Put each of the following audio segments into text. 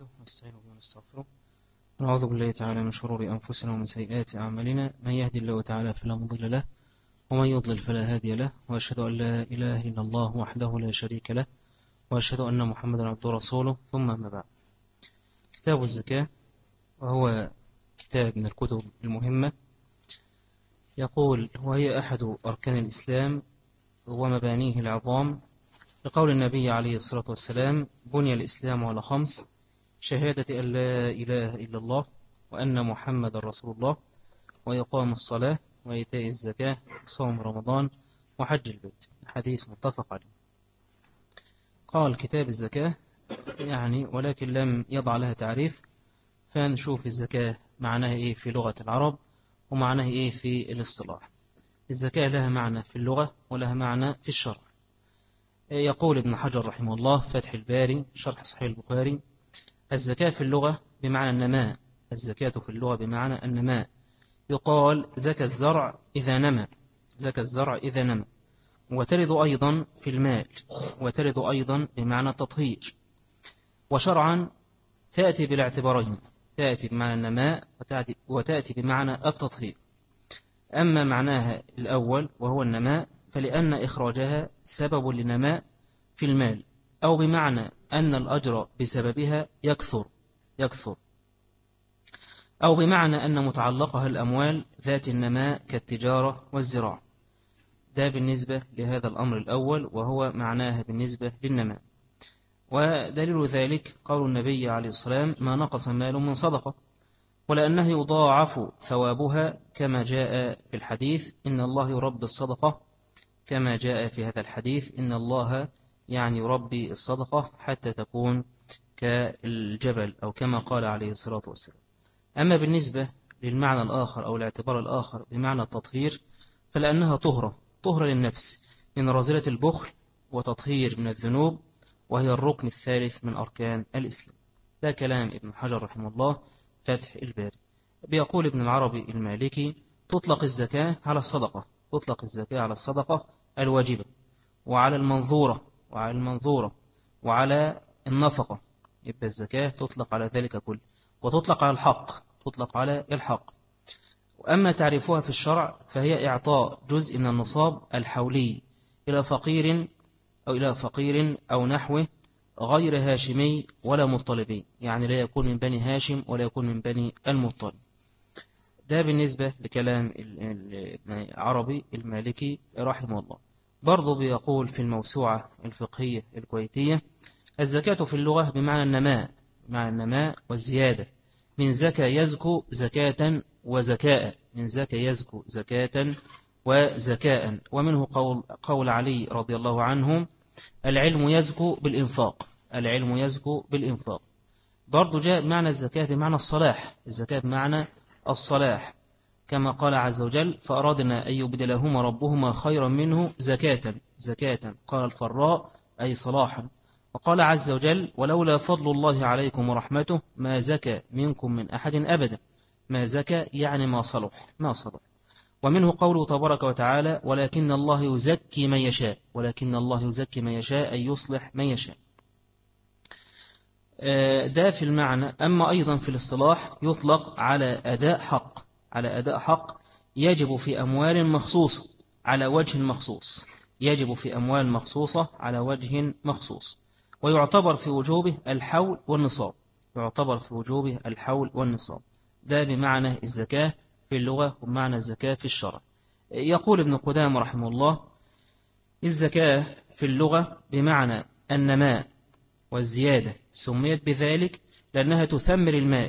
نحمده ونستعينه ونستغفره ونعوذ بالله تعالى من شرور أنفسنا ومن سيئات أعمالنا. من يهدي الله تعالى فلا مضل له ومن يضلل فلا هادي له، وأشهد أن لا إله إلا الله وحده لا شريك له، وأشهد أن محمدا عبده ورسوله. ثم أما بعد، كتاب الزكاة وهو كتاب من الكتب المهمة. يقول: وهي أحد أركان الإسلام ومبانيه العظام، لقول النبي عليه الصلاة والسلام: بني الإسلام على 5: شهادة أن لا إله إلا الله وأن محمد رسول الله، وإقام الصلاة، وإيتاء الزكاة، وصوم رمضان، وحج البيت. حديث متفق عليه. قال كتاب الزكاة ولكن لم يضع لها تعريف، فنشوف الزكاة معناها إيه في لغة العرب ومعناها إيه في الاصطلاح. الزكاة لها معنى في اللغة ولها معنى في الشرع. يقول ابن حجر رحمه الله فتح الباري شرح صحيح البخاري: الزكاة في اللغة بمعنى النماء. الزكاة في اللغة بمعنى النماء. يقال زكى الزرع إذا نمى، زكى الزرع إذا نمى. وترد أيضا في المال، وترد أيضا بمعنى التطهير. وشرعا تأتي بالاعتبارين، تأتي بمعنى النماء وتأتي بمعنى التطهير. أما معناها الأول وهو النماء فلأن إخراجها سبب لنماء في المال، أو بمعنى أن الأجر بسببها يكثر، أو بمعنى أن متعلقها الأموال ذات النماء كالتجارة والزراعة. ده بالنسبة لهذا الأمر الأول وهو معناها بالنسبة للنماء. ودليل ذلك قول النبي عليه الصلاة والسلام: ما نقص مال من صدقة، ولأنه يضاعف ثوابها كما جاء في الحديث: إن الله يربي الصدقة، كما جاء في هذا الحديث: إن الله يربي الصدقة حتى تكون كالجبل، أو كما قال عليه الصلاة والسلام. أما بالنسبة للمعنى الآخر أو الاعتبار الآخر بمعنى التطهير، فلأنها طهرة للنفس من رذيلة البخل، وتطهير من الذنوب، وهي الركن الثالث من أركان الإسلام. ده كلام ابن حجر رحمه الله فتح الباري. بيقول ابن العربي المالكي: تطلق الزكاة على الصدقة، تطلق الزكاة على الصدقة الواجبة، وعلى المنظورة، وعلى النفقة. يبقى الزكاة تطلق على ذلك كله، وتطلق على الحق. وأما تعريفها في الشرع فهي إعطاء جزء من النصاب الحولي إلى فقير أو نحوه، غير هاشمي ولا مطلبي، يعني لا يكون من بني هاشم ولا يكون من بني المطلب. ده بالنسبة لكلام ابن عربي المالكي رحمه الله. برضو بيقول في الموسوعة الفقهية الكويتية: الزكاة في اللغة بمعنى النماء والزيادة، من زكى يزكو زكاة وزكاء، من زكى يزكو زكاة وزكاء. ومنه قول علي رضي الله عنه: العلم يزكو بالإنفاق. برضو جاء معنى الزكاة بمعنى الصلاح، الزكاة بمعنى الصلاح، كما قال عز وجل: فأرادنا أن يبدلهما ربهما خيرا منه زكاة. قال الفراء: أي صلاحا. وقال عز وجل: ولولا فضل الله عليكم ورحمته ما زكى منكم من أحد أبدا. ما زكى يعني ما صلح. ومنه قوله تبارك وتعالى: ولكن الله يزكي من يشاء، أي يصلح من يشاء. ده في المعنى. أما أيضا في الاصطلاح يطلق على أداء حق يجب في أموال مخصوصة على وجه مخصوص، ويعتبر في وجوبه الحول والنصاب. ده بمعنى الزكاة في اللغة ومعنى الزكاة في الشرع. يقول ابن قدامة رحمه الله: الزكاة في اللغة بمعنى النماء والزيادة، سميت بذلك لأنها تثمر المال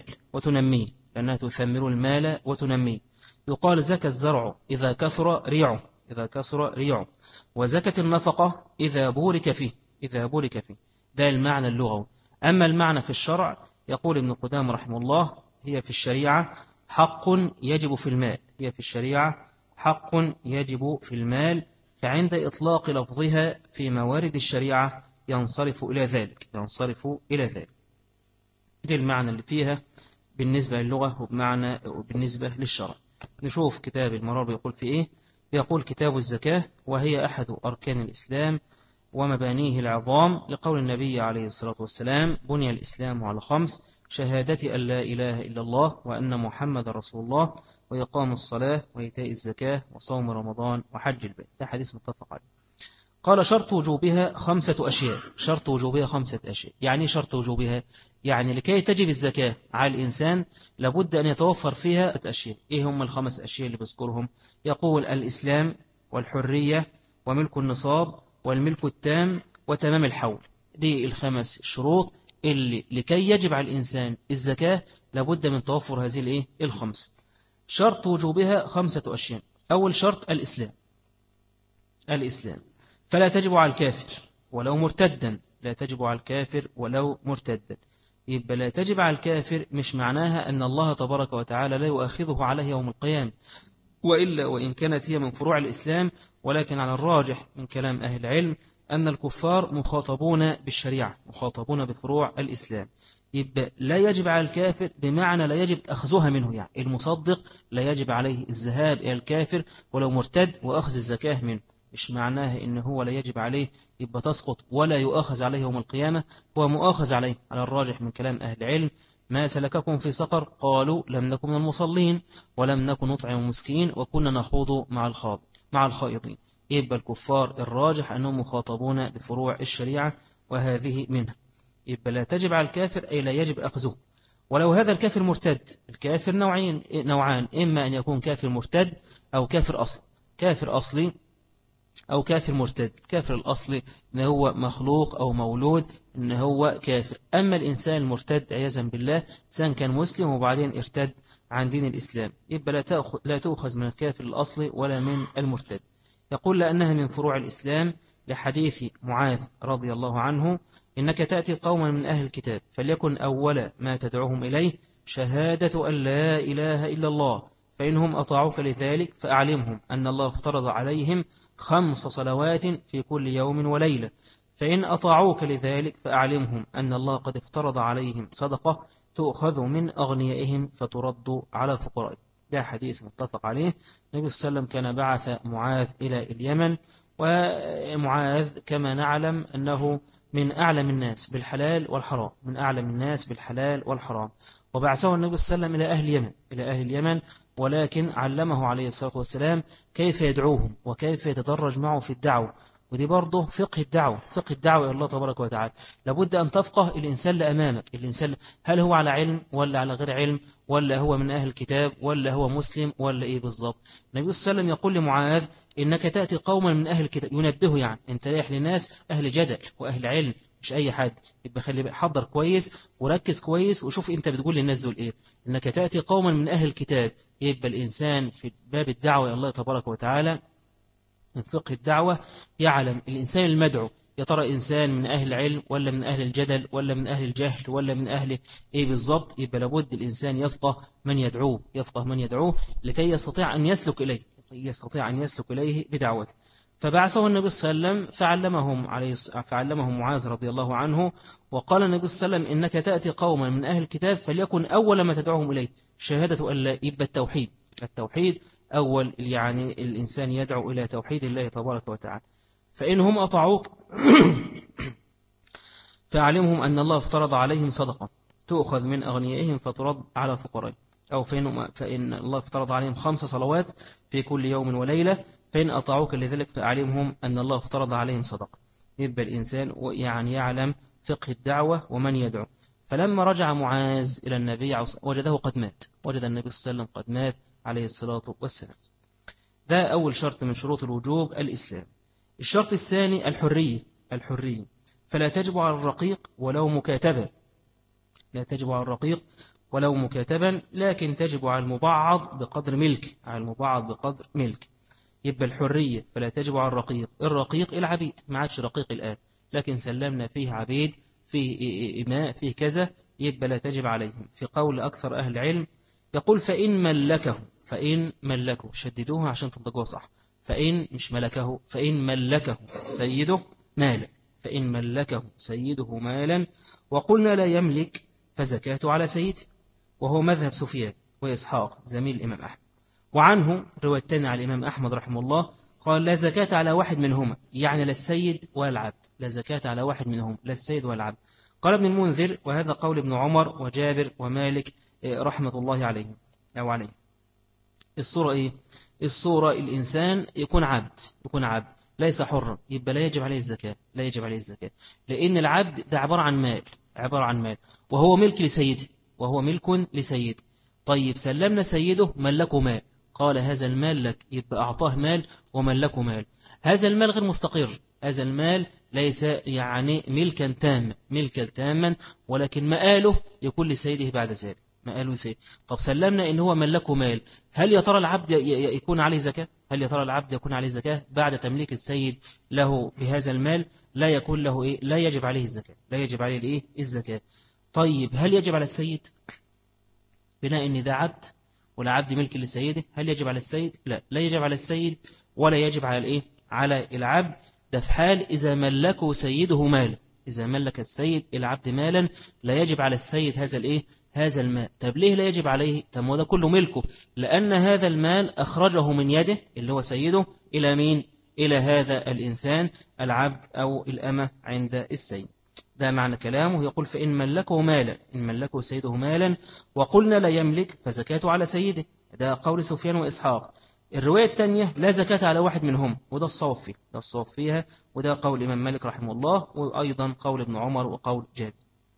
وتنميه. يقال زكى الزرع إذا كثر ريعه، وزكت النفقة إذا بورك فيه. ده المعنى اللغوي. أما المعنى في الشرع، يقول ابن قدامة رحمه الله: هي في الشريعة حق يجب في المال، فعند إطلاق لفظها في موارد الشريعة ينصرف إلى ذلك. ده المعنى اللي فيها بالنسبة للغة وبالنسبة للشرع. نشوف كتاب المرار بيقول في إيه. يقول: كتاب الزكاة وهي أحد أركان الإسلام ومبانيه العظام، لقول النبي عليه الصلاة والسلام: بني الإسلام على 5: شهادة أن لا إله إلا الله وأن محمد رسول الله، وإقام الصلاة، وإيتاء الزكاة، وصوم رمضان، وحج البيت. ده حديث متفق عليه. قال: شرط وجوبها 5 أشياء. شرط وجوبها 5 أشياء. يعني شرط وجوبها، يعني لكي تجب الزكاة على الإنسان لابد أن يتوفر فيها 5 أشياء. إيه هم ال5 أشياء اللي بذكرهم؟ يقول: الإسلام، والحرية، وملك النصاب، والملك التام، وتمام الحول. دي ال5 شروط اللي لكي يجب على الإنسان الزكاة لابد من توفر هذه ال5. شرط وجوبها 5 أشياء. أول شرط الإسلام. الإسلام فلا تجب على الكافر ولو مرتدا. لا تجب على الكافر ولو مرتدا. يبقى لا تجب على الكافر مش معناها أن الله تبارك وتعالى لا يؤاخذه عليه يوم القيامة، وإلا وإن كانت هي من فروع الإسلام، ولكن على الراجح من كلام أهل العلم أن الكفار مخاطبون بالشريعة، مخاطبون بفروع الإسلام. يبقى لا يجب على الكافر بمعنى لا يجب أخذها منه، يعني المصدق لا يجب عليه الذهاب إلى الكافر ولو مرتد وأخذ الزكاة منه. مش معناها إن هو لا يجب عليه يبقى تسقط ولا يؤخذ عليه يوم القيامة، هو مؤاخذ عليه على الراجح من كلام أهل العلم. ما سلككم في سقر؟ قالوا: لم نكن من المصلين ولم نكن نطعم المسكين وكنا نخوض مع الخائضين. يبقى الكفار الراجح أنهم مخاطبون بفروع الشريعة وهذه منها. يبقى لا تجب على الكافر أي لا يجب أخذه ولو هذا الكافر مرتد. الكافر نوعان: إما أن يكون كافر مرتد أو كافر أصلي. كافر أصلي أو كافر مرتد. الكافر الأصلي إن هو مخلوق أو مولود إن هو كافر. أما الإنسان المرتد عياذا بالله إنسان كان مسلم وبعدين ارتد عن دين الإسلام، يبقى لا تؤخذ من الكافر الأصلي ولا من المرتد. يقول: لأنها من فروع الإسلام، لحديث معاذ رضي الله عنه: إنك تأتي قوما من أهل الكتاب فليكن أول ما تدعوهم إليه شهادة أن لا إله إلا الله، فإنهم أطاعوك لذلك فأعلمهم أن الله افترض عليهم 5 صلوات في كل يوم وليلة، فإن أطاعوك لذلك فأعلمهم أن الله قد افترض عليهم صدقة تؤخذ من أغنيائهم فترد على فقرائهم. ده حديث متفق عليه. النبي صلى الله عليه وسلم كان بعث معاذ إلى اليمن، ومعاذ كما نعلم أنه من أعلم الناس بالحلال والحرام، من أعلم الناس بالحلال والحرام. وبعثه النبي صلى الله عليه وسلم إلى أهل اليمن، ولكن علمه عليه الصلاة والسلام كيف يدعوهم وكيف يتدرج معه في الدعوة. ودي برضه فقه الدعوة إلى الله تبارك وتعالى. لابد أن تفقه الإنسان اللي أمامك. الإنسان هل هو على علم ولا على غير علم، ولا هو من أهل الكتاب، ولا هو مسلم، ولا إيه بالضبط. النبي صلى الله عليه وسلم يقول لمعاذ: إنك تأتي قوما من أهل الكتاب. ينبهه، يعني أنت رايح لناس أهل جدل وأهل علم، مش أي حد. يبقى خلي حضر كويس وركز كويس وشوف أنت بتقول للناس دول إيه. إنك تأتي قوما من أهل الكتاب. يبقى الإنسان في باب الدعوة إلى الله تبارك وتعالى من فقه الدعوة يعلم الإنسان المدعو يا ترى إنسان من أهل العلم ولا من أهل الجدل ولا من أهل الجهل ولا من أهل إيه بالضبط. يبقى لابد الإنسان يفقه من يدعوه لكي يستطيع أن يسلك إليه بدعوته. فبعثه النبي صلى الله عليه وسلم فعلمهم معاذ رضي الله عنه. وقال النبي صلى الله عليه وسلم: إنك تأتي قوما من أهل الكتاب فليكن أول ما تدعوهم إليه شهادة أن لا. يبقى التوحيد أول، يعني الإنسان يدعو إلى توحيد الله تبارك وتعالى. فإنهم أطاعوك فأعلمهم أن الله افترض عليهم صدقة تؤخذ من أغنيائهم فترد على فقرائهم. أو فإن الله افترض عليهم 5 صلوات في كل يوم وليلة، فإن أطاعوك لذلك فأعلمهم أن الله افترض عليهم صدقة. يبقى الإنسان يعني يعلم فقه الدعوة ومن يدعو. فلما رجع معاذ إلى النبي وجده قد مات. وجد النبي صلى الله عليه وسلم قد مات عليه الصلاة والسلام. ده أول شرط من شروط الوجوب الإسلام. الشرط الثاني الحرية. فلا تجب على الرقيق ولو مكاتبا. لا تجب على الرقيق ولو مكاتبا، لكن تجب على المبعض بقدر ملك. يبقى الحرية فلا تجب على الرقيق العبيد، ما عادش رقيق الآن، لكن سلمنا فيه عبيد، فيه إماء، فيه كذا، يبقى لا تجب عليهم. في قول أكثر أهل العلم يقول: فإن ملكه شددوها عشان تنطقوها صح. فإن ملكه سيده مالا. فإن ملكه سيده مالا وقلنا لا يملك فزكاته على سيده، وهو مذهب سفيان وإسحاق زميل الإمام أحمد. وعنه روايتنا على الإمام أحمد رحمه الله قال لا زكاة على واحد منهما، يعني لا السيد ولا العبد، لا زكاة على واحد منهم، لا السيد ولا العبد. قال ابن المنذر وهذا قول ابن عمر وجابر ومالك رحمة الله عليهم أو عليه. الصورة إيه؟ الصورة الإنسان يكون عبد، يكون عبد ليس حرا، يبقى لا يجب عليه الزكاة، لا يجب عليه الزكاة، لأن العبد ده عبارة عن مال، عبارة عن مال، وهو ملك لسيده، وهو ملك لسيده. طيب سلمنا سيده ملكه مال، قال هذا المال لك، يبقى أعطاه مال وملكه مال. هذا المال غير مستقر، هذا المال ليس يعني ملكا تاما، ملكا تاما، ولكن مآله يكون لسيده بعد ذلك، مآله سيده. طب سلمنا إن هو ملكه مال، هل يا ترى العبد يكون عليه زكاة؟ هل يا ترى العبد يكون عليه زكاة بعد تمليك السيد له بهذا المال؟ لا يكون له إيه؟ لا يجب عليه الزكاة، لا يجب عليه الإيه؟ الزكاة. طيب هل يجب على السيد؟ بناء إن ده عبد والعبد ملك لسيده، هل يجب على السيد؟ لا، لا يجب على السيد ولا يجب على الإيه؟ على العبد. ده في حال إذا ملكه سيده مالا، إذا ملك السيد العبد مالا لا يجب على السيد هذا الإيه؟ هذا المال. طب ليه لا يجب عليه؟ طب ده كله ملكه، لأن هذا المال أخرجه من يده اللي هو سيده إلى مين؟ إلى هذا الإنسان العبد أو الأمة عند السيد. ده معنى كلامه، يقول فإن ملكه مالا، إن ملكه سيده مالا وقلنا لا يملك فزكاته على سيده. ده قول سفيان وإسحاق. الرواية الثانية لا زكاة على واحد منهم، وده الصواب فيه، ده الصواب فيها، وده قول الإمام مالك رحمه الله، وأيضا قول ابن عمر وقول جابر.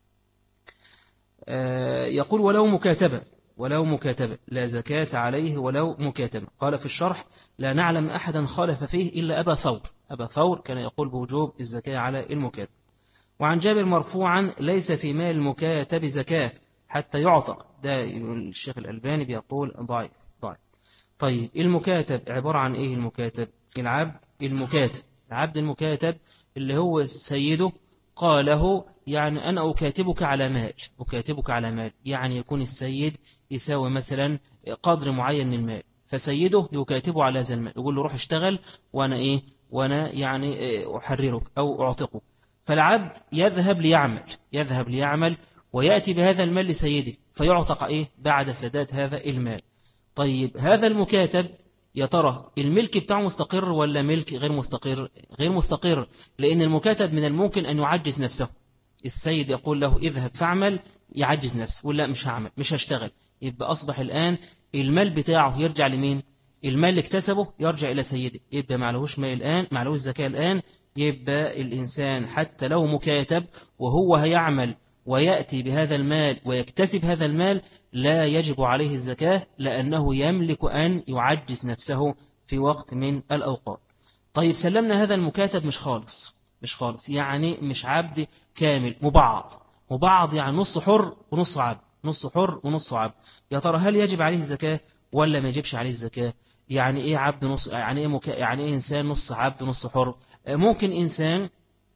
يقول ولو مكاتبة، ولو مكاتبة لا زكاة عليه ولو مكاتبة. قال في الشرح لا نعلم أحدا خالف فيه إلا أبا ثور، أبا ثور كان يقول بوجوب الزكاة على المكاتب. وعن جابر مرفوعا ليس في مال المكاتب زكاة حتى يعتق. ده الشيخ الألباني بيقول ضعيف، ضعيف. طيب المكاتب عبارة عن إيه؟ المكاتب العبد المكاتب، العبد المكاتب اللي هو سيده قاله يعني أنا أكاتبك على مال، أكاتبك على مال، يعني يكون السيد يساوي مثلا قدر معين من المال، فسيده يكاتبه على هذا المال، يقول له روح اشتغل وأنا إيه، وأنا يعني أحررك أو أعتقك. فالعبد يذهب ليعمل، يذهب ليعمل ويأتي بهذا المال لسيده فيعتق إيه بعد سداد هذا المال. طيب هذا المكاتب يا ترى الملك بتاعه مستقر ولا ملك غير مستقر؟ غير مستقر، لأن المكاتب من الممكن أن يعجز نفسه. السيد يقول له اذهب فاعمل، يعجز نفسه، ولا مش هعمل، مش هشتغل، يبقى أصبح الآن المال بتاعه يرجع لمين؟ المال اللي اكتسبه يرجع إلى سيده، يبقى معلهوش مال الآن، معلهوش زكاة الآن. يبقى الإنسان حتى لو مكاتب وهو هيعمل ويأتي بهذا المال ويكتسب هذا المال لا يجب عليه الزكاة، لأنه يملك أن يعجز نفسه في وقت من الأوقات. طيب سلمنا هذا المكاتب مش خالص، مش خالص، يعني مش عبد كامل، مبعض، مبعض يعني نص حر ونص عبد، نص حر ونص عبد. يا ترى هل يجب عليه الزكاة ولا ما يجبش عليه الزكاة؟ يعني إيه عبد نص، يعني إيه يعني إيه إنسان نص عبد نص حر؟ ممكن إنسان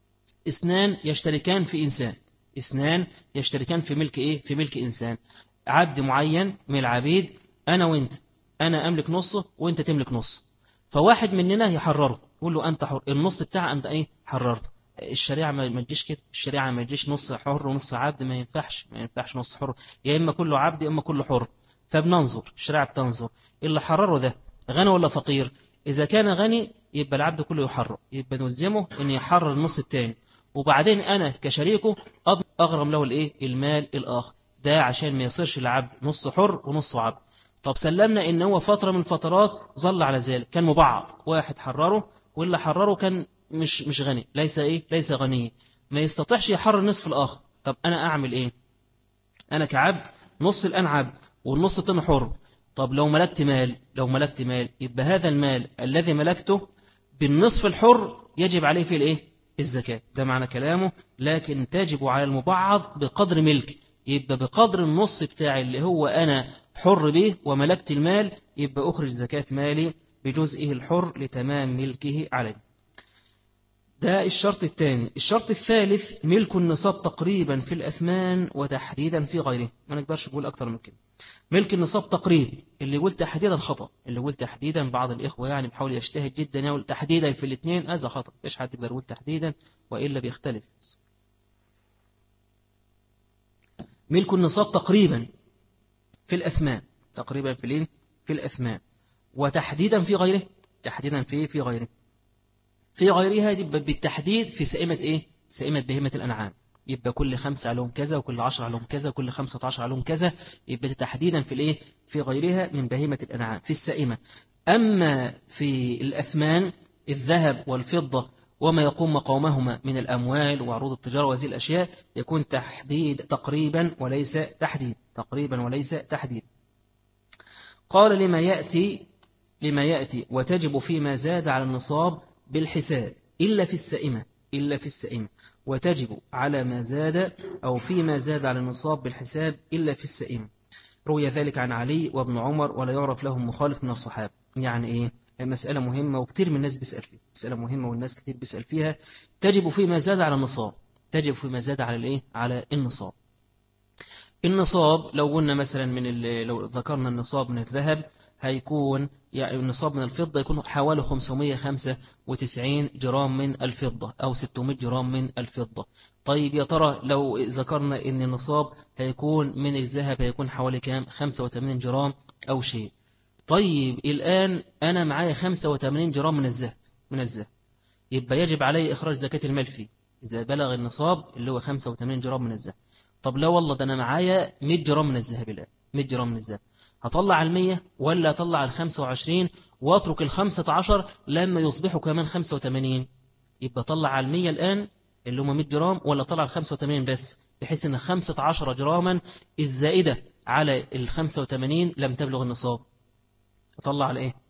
اثنان يشتركان في إنسان، اثنان يشتركان في ملك إيه؟ في ملك إنسان، عبد معين من العبيد، أنا وإنت، أنا أملك نصه وإنت تملك نص، فواحد مننا يحرره، يقول له أنت حر، النص بتاع أنت إيه حررته. الشريعة ما تجيش كده، الشريعة ما تجيش نص حر ونص عبد، ما ينفعش، ما ينفعش نص حر، يا إما كله عبد يا إما كله حر. فبننظر، الشريعة بتنظر اللي حرره ده غني ولا فقير. إذا كان غني يبقى العبد كله يحرر، يبقى نلزمه أن يحرر النص التاني، وبعدين أنا كشريكه أغرم له الإيه؟ المال الآخر، ده عشان ما يصيرش العبد نص حر ونص عبد. طب سلمنا إن هو فترة من الفترات ظل على ذلك، كان مبعض، واحد حرره واللي حرره كان مش غني، ليس إيه؟ ليس غني، ما يستطيعش يحرر نصف الآخر. طب أنا أعمل إيه؟ أنا كعبد نص الآن عبد والنص التاني حر. طب لو ملكت مال، لو ملكت مال يبقى هذا المال الذي ملكته بالنصف الحر يجب عليه في الإيه؟ الزكاة. ده معنى كلامه، لكن تجب على المبعض بقدر ملك، يبقى بقدر النص بتاعي اللي هو أنا حر به وملكت المال، يبقى أخرج زكاة مالي بجزئه الحر لتمام ملكه عليه. ده الشرط الثاني. الشرط الثالث ملك النصاب تقريبا في الأثمان وتحديدا في غيره، ما نقدرش نقول أكتر من كده. ملك النصاب تقريبا، اللي يقول تحديدا خطأ، اللي يقول تحديدا بعض الإخوة يعني بحاول يجتهد جدا يقول تحديدا في الاثنين، هذا خطأ، مفيش حد يقدر يقول تحديدا وإلا بيختلف. ملك النصاب تقريبا في الأثمان، تقريبا في الأثمان وتحديدا في غيره، تحديدا في غيره. في غيرها يبقى بالتحديد في سائمة إيه؟ سائمة بهيمة الأنعام، يبقى كل 5 عليهم كذا، وكل 10 عليهم كذا، وكل 15 عليهم كذا، يبقى تحديدا في الإيه؟ في غيرها من بهيمة الأنعام في السائمة. أما في الأثمان الذهب والفضة وما يقوم مقامهما من الأموال وعروض التجارة وهذه الأشياء يكون تحديد تقريبا وليس تحديد، تقريبا وليس تحديد. قال لما يأتي وتجب فيما زاد على النصاب بالحساب إلا في السائمة، إلا في السائمة، وتجب على ما زاد أو فيما زاد على النصاب بالحساب إلا في السائمة. روي ذلك عن علي وابن عمر ولا يعرف لهم مخالف من الصحابة. يعني إيه؟ مسألة مهمة وكتير من الناس بيسأل فيها، مسألة مهمة والناس كتير بيسأل فيها. تجب فيما زاد على النصاب، تجب فيما زاد على الإيه؟ على النصاب. النصاب لو قلنا مثلا لو ذكرنا النصاب من الذهب هيكون يعني النصاب من الفضة يكون حوالي 595 جرام من الفضة أو 600 جرام من الفضة. طيب يا ترى لو ذكرنا إن النصاب هيكون من الذهب هيكون حوالي كام؟ 85 جرام أو شيء. طيب الآن أنا معايا 85 جرام من الذهب، يبقى يجب علي إخراج زكاة المال فيه إذا بلغ النصاب اللي هو 85 جرام من الذهب. طب لا والله ده أنا معايا 100 جرام من الذهب الآن، 100 جرام من الذهب، هطلع 100 ولا أطلع 25 وأترك 15 لما يصبحوا كمان 85؟ يبقى طلع 100 الآن اللي هم 100 جرام ولا طلع 85 بس، بحيث أن 15 جراما الزائدة على 85 لم تبلغ النصاب. أطلع على إيه؟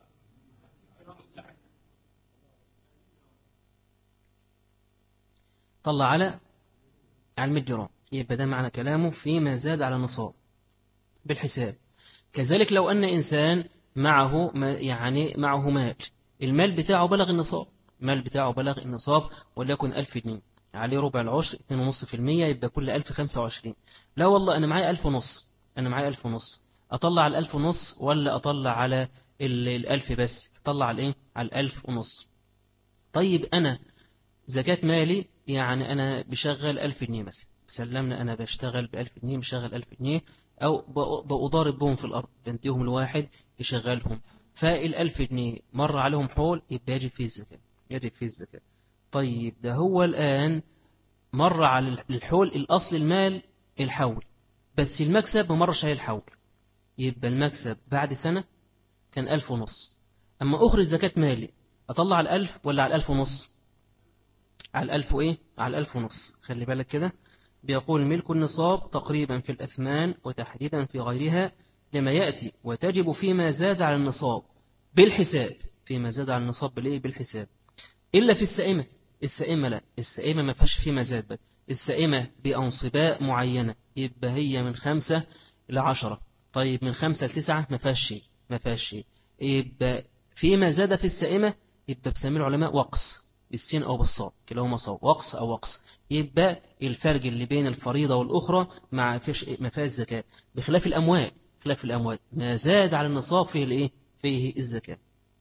طلع على 100 جرام. يبقى ده معنى كلامه فيما زاد على النصاب بالحساب. كذلك لو أن إنسان معه مال، المال بتاعه بلغ النصاب، المال بتاعه بلغ النصاب وليكن 1000 جنيه، عليه ربع العشر 2.5%، يبقى كل 1000 25. لا والله أنا معايا 1000 ونص، أنا معايا 1000 ونص، أطلع على 1000 ونص ولا أطلع على 1000 بس؟ أطلع على إيه؟ على 1000 ونص. طيب أنا زكاة مالي يعني أنا بشغل 1000 جنيه مثلا، سلمنا أنا بشتغل ب1000 جنيه، مشغل 1000 جنيه أو بأضارب بهم في الأرض، بنتيهم الواحد يشغلهم، فال1000 جنيه مر عليهم حول، يبقى يجب فيه الزكاة، يجب فيه الزكاة. طيب ده هو الآن مر على الحول، الأصل المال الحول، بس المكسب ما مرش عليه الحول، يبقى المكسب بعد سنة كان 1000 ونص. أما أخرج زكاة مالي أطلع على 1000 ولا على 1000 ونص؟ على 1000 وإيه؟ على 1000 ونص. خلي بالك كده، بيقول ملك النصاب تقريبا في الأثمان وتحديدا في غيرها لما يأتي وتجب فيما زاد على النصاب بالحساب، فيما زاد على النصاب بالإيه؟ بالحساب، إلا في السائمة. السائمة لا، السائمة ما فيهاش فيما زاد بل السائمة بأنصباء معينة، يبقى هي من 5 ل10. طيب من 5 ل9 ما فيهاش شيء، ما فيهاش شيء. يبقى فيما زاد في السائمة يبقى بسمي العلماء وقص بالسين أو بالصاد، كلاهما صواب، وقص أو وقص. يبقى الفرق اللي بين الفريضة والأخرى ما فيهاش زكاة، بخلاف الأموال، خلاف الأموال ما زاد على النصاب فيه الإيه؟ فيه الزكاة.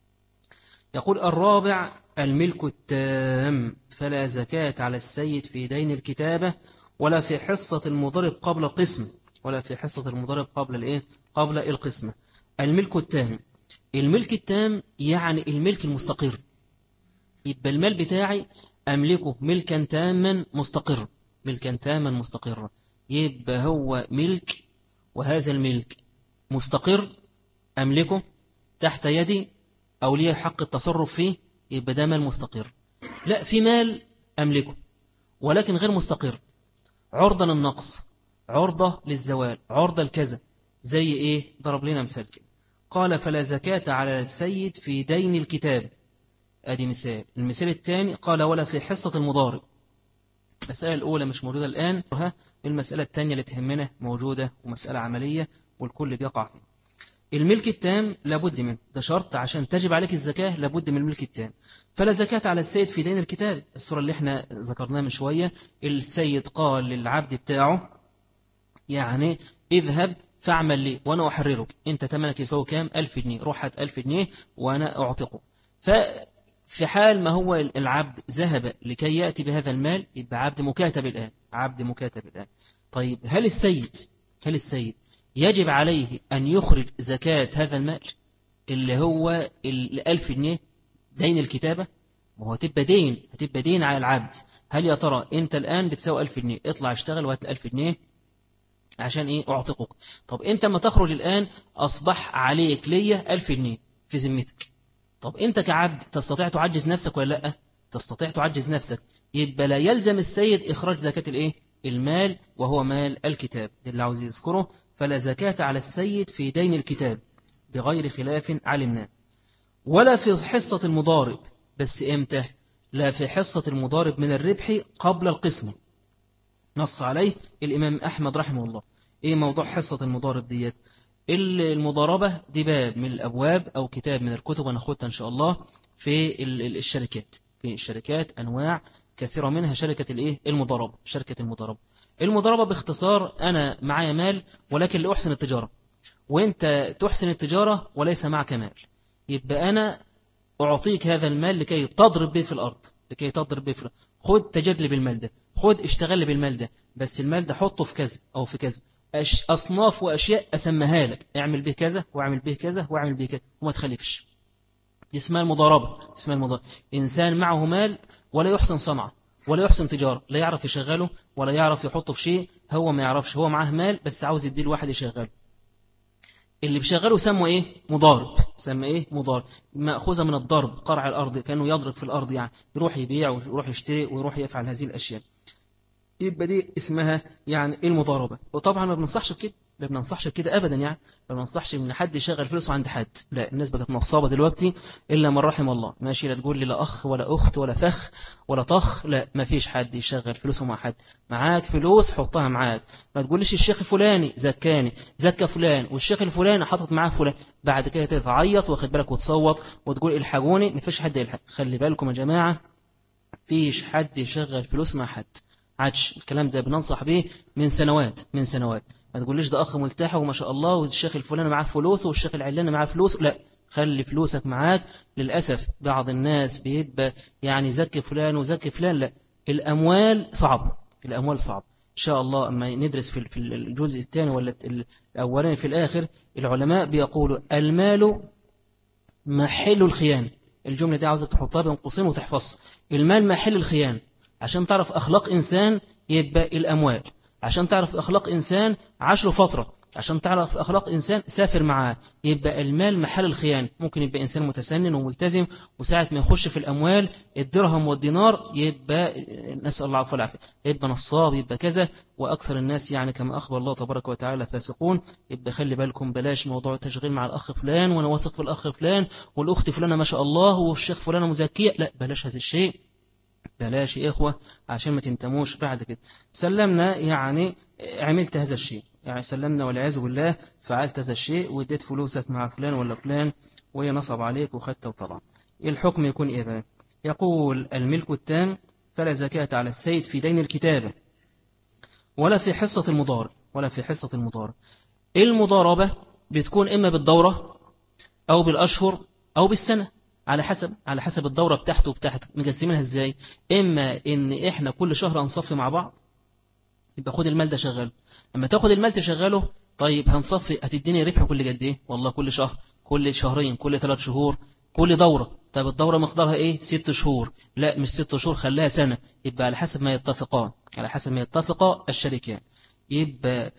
يقول الرابع الملك التام، فلا زكاة على السيد في دين الكتابة ولا في حصة المضارب قبل القسم، ولا في حصة المضارب قبل الإيه؟ قبل القسمة. الملك التام، الملك التام يعني الملك المستقر، يبقى المال بتاعي أملكه ملكا تاما مستقر، ملكا تاما مستقرا، يبقى هو ملك، وهذا الملك مستقر أملكه تحت يدي أو لي حق التصرف فيه، يبقى ده مال مستقر. لا، في مال أملكه ولكن غير مستقر، عرضة للنقص، عرضة للزوال، عرضة لكذا، زي إيه؟ ضرب لنا مثال كده، قال فلا زكاة على السيد في دين الكتاب، ادي مثال. المثال الثاني قال ولا في حصة المضارب. المسألة الأولى مش موجودة الآن، المسألة الثانية اللي تهمنا موجودة ومسألة عملية والكل بيقع فيه. الملك التام لابد منه، ده شرط عشان تجب عليك الزكاة، لابد من الملك التام. فلا زكاة على السيد في دين الكتاب، الصورة اللي احنا ذكرناها من شوية، السيد قال للعبد بتاعه يعني اذهب فاعمل لي وأنا أحررك، أنت تمنك يسوي كام؟ 1000 جنيه، روح هات 1000 جنيه وأنا أعتقه. في حال ما هو العبد ذهب لكي يأتي بهذا المال يبقى عبد مكاتب الآن، عبد مكاتب الآن. طيب هل السيد يجب عليه أن يخرج زكاة هذا المال؟ اللي هو 1000 جنيه دين الكتابة، وهو هتبقى دين على العبد. هل يا ترى أنت الآن بتساوي 1000 جنيه، اطلع اشتغل وهات 1000 جنيه عشان إيه أعتقك. طب أنت ما تخرج الآن أصبح عليك ليا 1000 جنيه في ذمتك. طب أنت كعبد تستطيع تعجز نفسك ولا لأ؟ تستطيع تعجز نفسك، يبقى لا يلزم السيد إخراج زكاة الإيه؟ المال، وهو مال الكتاب اللي عاوز يذكره. فلا زكاة على السيد في دين الكتاب بغير خلاف علمنا، ولا في حصة المضارب. بس إمتى؟ لا في حصة المضارب من الربح قبل القسمة، نص عليه الإمام أحمد رحمه الله. إيه موضوع حصة المضارب ديت؟ المضاربة دي باب من الأبواب أو كتاب من الكتب وناخدها إن شاء الله في الشركات. في الشركات أنواع كثيرة منها شركة الإيه؟ المضاربة. شركة المضاربة، المضاربة باختصار أنا معايا مال ولكن لأحسن التجارة، وأنت تحسن التجارة وليس معك مال، يبقى أنا أعطيك هذا المال لكي تضرب به في الأرض، لكي تضرب به في الأرض. خد تجد بالمال ده، خد اشتغل بالمال ده، بس المال ده حطه في كذا أو في كذا، أصناف وأشياء أسمها لك، اعمل به كذا واعمل به كذا واعمل به كذا وما تخلفش. دي اسمها المضاربة. اسمها المضاربة. إنسان معه مال ولا يحسن صنعة ولا يحسن تجارة، لا يعرف يشغله ولا يعرف يحطه في شيء، هو ما يعرفش، هو معاه مال بس عاوز يديه لواحد يشغله. اللي بيشغله سموا ايه؟ مضارب. سمى ايه؟ مضارب. مأخوذة من الضرب، قرع الأرض، كانوا يضرب في الأرض، يعني يروح يبيع ويروح يشتري ويروح يفعل هذه الأشياء. يبقى دي اسمها يعني المضاربة. وطبعا ما بننصحش بكده، ما بننصحش بكده أبدا، يعني ما بننصحش ان حد يشغل فلوسه عند حد. لا، الناس بقت نصابة دلوقتي إلا من رحم الله. ماشي، لا تقول لي لا أخ ولا أخت ولا فخ ولا طخ، لا، ما فيش حد يشغل فلوسه مع حد. معاك فلوس حطها معاك، ما تقوليش الشيخ فلاني زكاني، زكى فلان والشيخ الفلاني حطت معاه فلان، بعد كده تتعيط واخد بالك وتصوت وتقول الحقوني. ما فيش حد يلحق. خلي بالكم يا جماعة، فيش حد يشغل فلوس مع حد. عادش الكلام ده بننصح به من سنوات من سنوات. ما تقوليش ده أخ ملتحي وما شاء الله والشيخ الفلاني معاه فلوس والشيخ العلاني معاه فلوس، لا، خلي فلوسك معاك. للأسف بعض الناس بيبقى يعني زكي فلان وزكي فلان، لا، الأموال صعبة، الأموال صعبة. إن شاء الله أما ندرس في الجزء الثاني ولا الأولاني في الآخر، العلماء بيقولوا المال محل الخيانة. الجملة دي عاوزك تحطها بين قوسين وتحفظها. المال محل الخيانة. عشان تعرف أخلاق إنسان يبقى الأموال، عشان تعرف أخلاق إنسان عاشره فترة، عشان تعرف أخلاق إنسان سافر معاه، يبقى المال محل الخيانة. ممكن يبقى إنسان متسنن وملتزم، وساعة ما يخش في الأموال الدرهم والدينار يبقى، نسأل الله العفو والعافية، يبقى نصاب، يبقى كذا. وأكثر الناس يعني كما أخبر الله تبارك وتعالى فاسقون. يبقى خلي بالكم، بلاش موضوع التشغيل مع الأخ فلان وأنا واثق في الأخ فلان والأخت فلانة ما شاء الله والشيخ فلانة مزكية، لا، بلاش هذا الشيء، بلاش يا إخوة، عشان ما تنتموش بعد كده. سلمنا يعني عملت هذا الشيء، يعني سلمنا والعياذ بالله فعلت هذا الشيء واديت فلوسك مع فلان ولا فلان وهي نصب عليك وخدته. طبعا الحكم يكون إيه بقى؟ يقول الملك التام فلا زكاة على السيد في دين الكتابة ولا في حصة المضارب. ولا في حصة المضارب. المضاربة بتكون إما بالدورة أو بالأشهر أو بالسنة، على حسب الدورة بتاعته وبتاعتك مقسمينها إزاي. إما إن إحنا كل شهر هنصفي مع بعض، يبقى خد المال ده شغله. لما تاخد المال تشغله، طيب هنصفي، هتديني ربح كل قد إيه؟ والله كل شهر، كل شهرين، كل 3 شهور، كل دورة. طب الدورة مقدارها إيه؟ 6 شهور. لا، مش 6 شهور، خليها سنة. يبقى على حسب ما يتفقان، على حسب ما يتفق الشركان. يبقى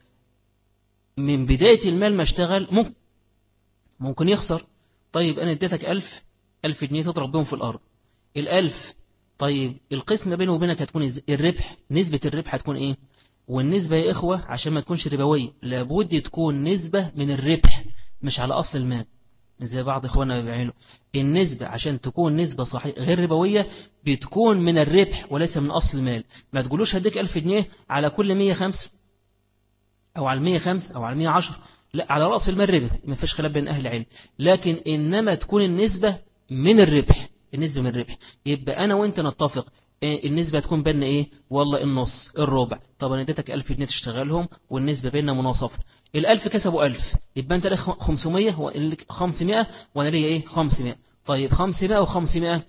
من بداية المال ما اشتغل ممكن يخسر. طيب أنا اديتك 1000 جنيه تضرب بهم في الأرض. 1000، طيب القسمة بينه وبينك هتكون الربح، نسبة الربح هتكون إيه؟ والنسبة يا إخوة عشان ما تكونش ربوية لابد تكون نسبة من الربح مش على أصل المال زي بعض إخواننا بيعملوا. النسبة عشان تكون نسبة صحيح غير ربوية بتكون من الربح وليس من أصل المال. ما تقولوش هديك 1000 جنيه على كل 105 أو على 105 أو على 110، لا، على رأس المال ربح، ما فيش خلاف بين أهل العلم، لكن إنما تكون النسبة من الربح، النسبة من الربح. يبقى أنا وإنت نتفق النسبة تكون بيننا إيه؟ والله النص، الربع. طب أنا اديتك 1000 جنيه تشتغلهم والنسبة بيننا مناصفة. 1000 كسبوا 1000، يبقى أنت لك 500 ولك 500 وأنا ليا إيه؟ 500. طيب 500 و500،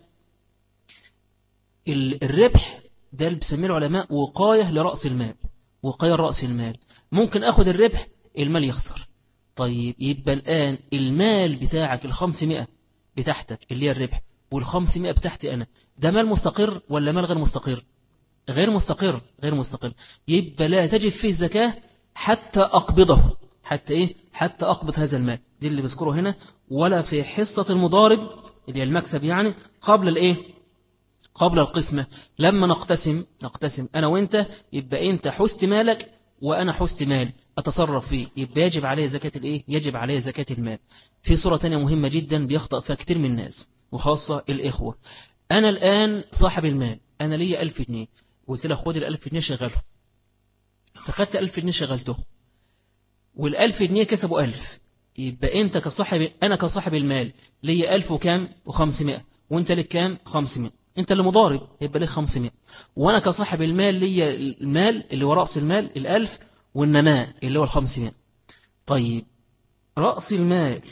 الربح ده اللي بيسميه العلماء وقاية لرأس المال، وقاية لرأس المال. ممكن أخذ الربح المال يخسر. طيب يبقى الآن المال بتاعك 500 بتاعتك اللي هي الربح، 500 بتاعتي أنا، ده مال مستقر ولا مال غير مستقر؟ غير مستقر، غير مستقر. يبقى لا تجب فيه الزكاة حتى أقبضه. حتى إيه؟ حتى أقبض هذا المال، دي اللي بذكره هنا. ولا في حصة المضارب اللي هي المكسب يعني قبل الإيه؟ قبل القسمة. لما نقتسم أنا وإنت، يبقى أنت حست مالك وأنا حست مال أتصرف فيه، يبقى يجب عليه زكاة الإيه؟ يجب عليه زكاة المال. في صورة تانية مهمة جدا بيخطأ فيها كتير من الناس وخاصة الإخوة. أنا الآن صاحب المال، أنا ليا 1000 جنيه، قلت له خد 1000 جنيه شغله، فخدت 1000 جنيه شغلته، وال1000 جنيه كسبوا 1000. يبقى أنت كصاحب، أنا كصاحب المال ليا 1000 وكام و500، وأنت لك كام 500. أنت اللي مضارب يبقى لك 500، وأنا كصاحب المال ليا المال اللي هو رأس المال 1000 والنماء اللي هو 500. طيب رأس المال،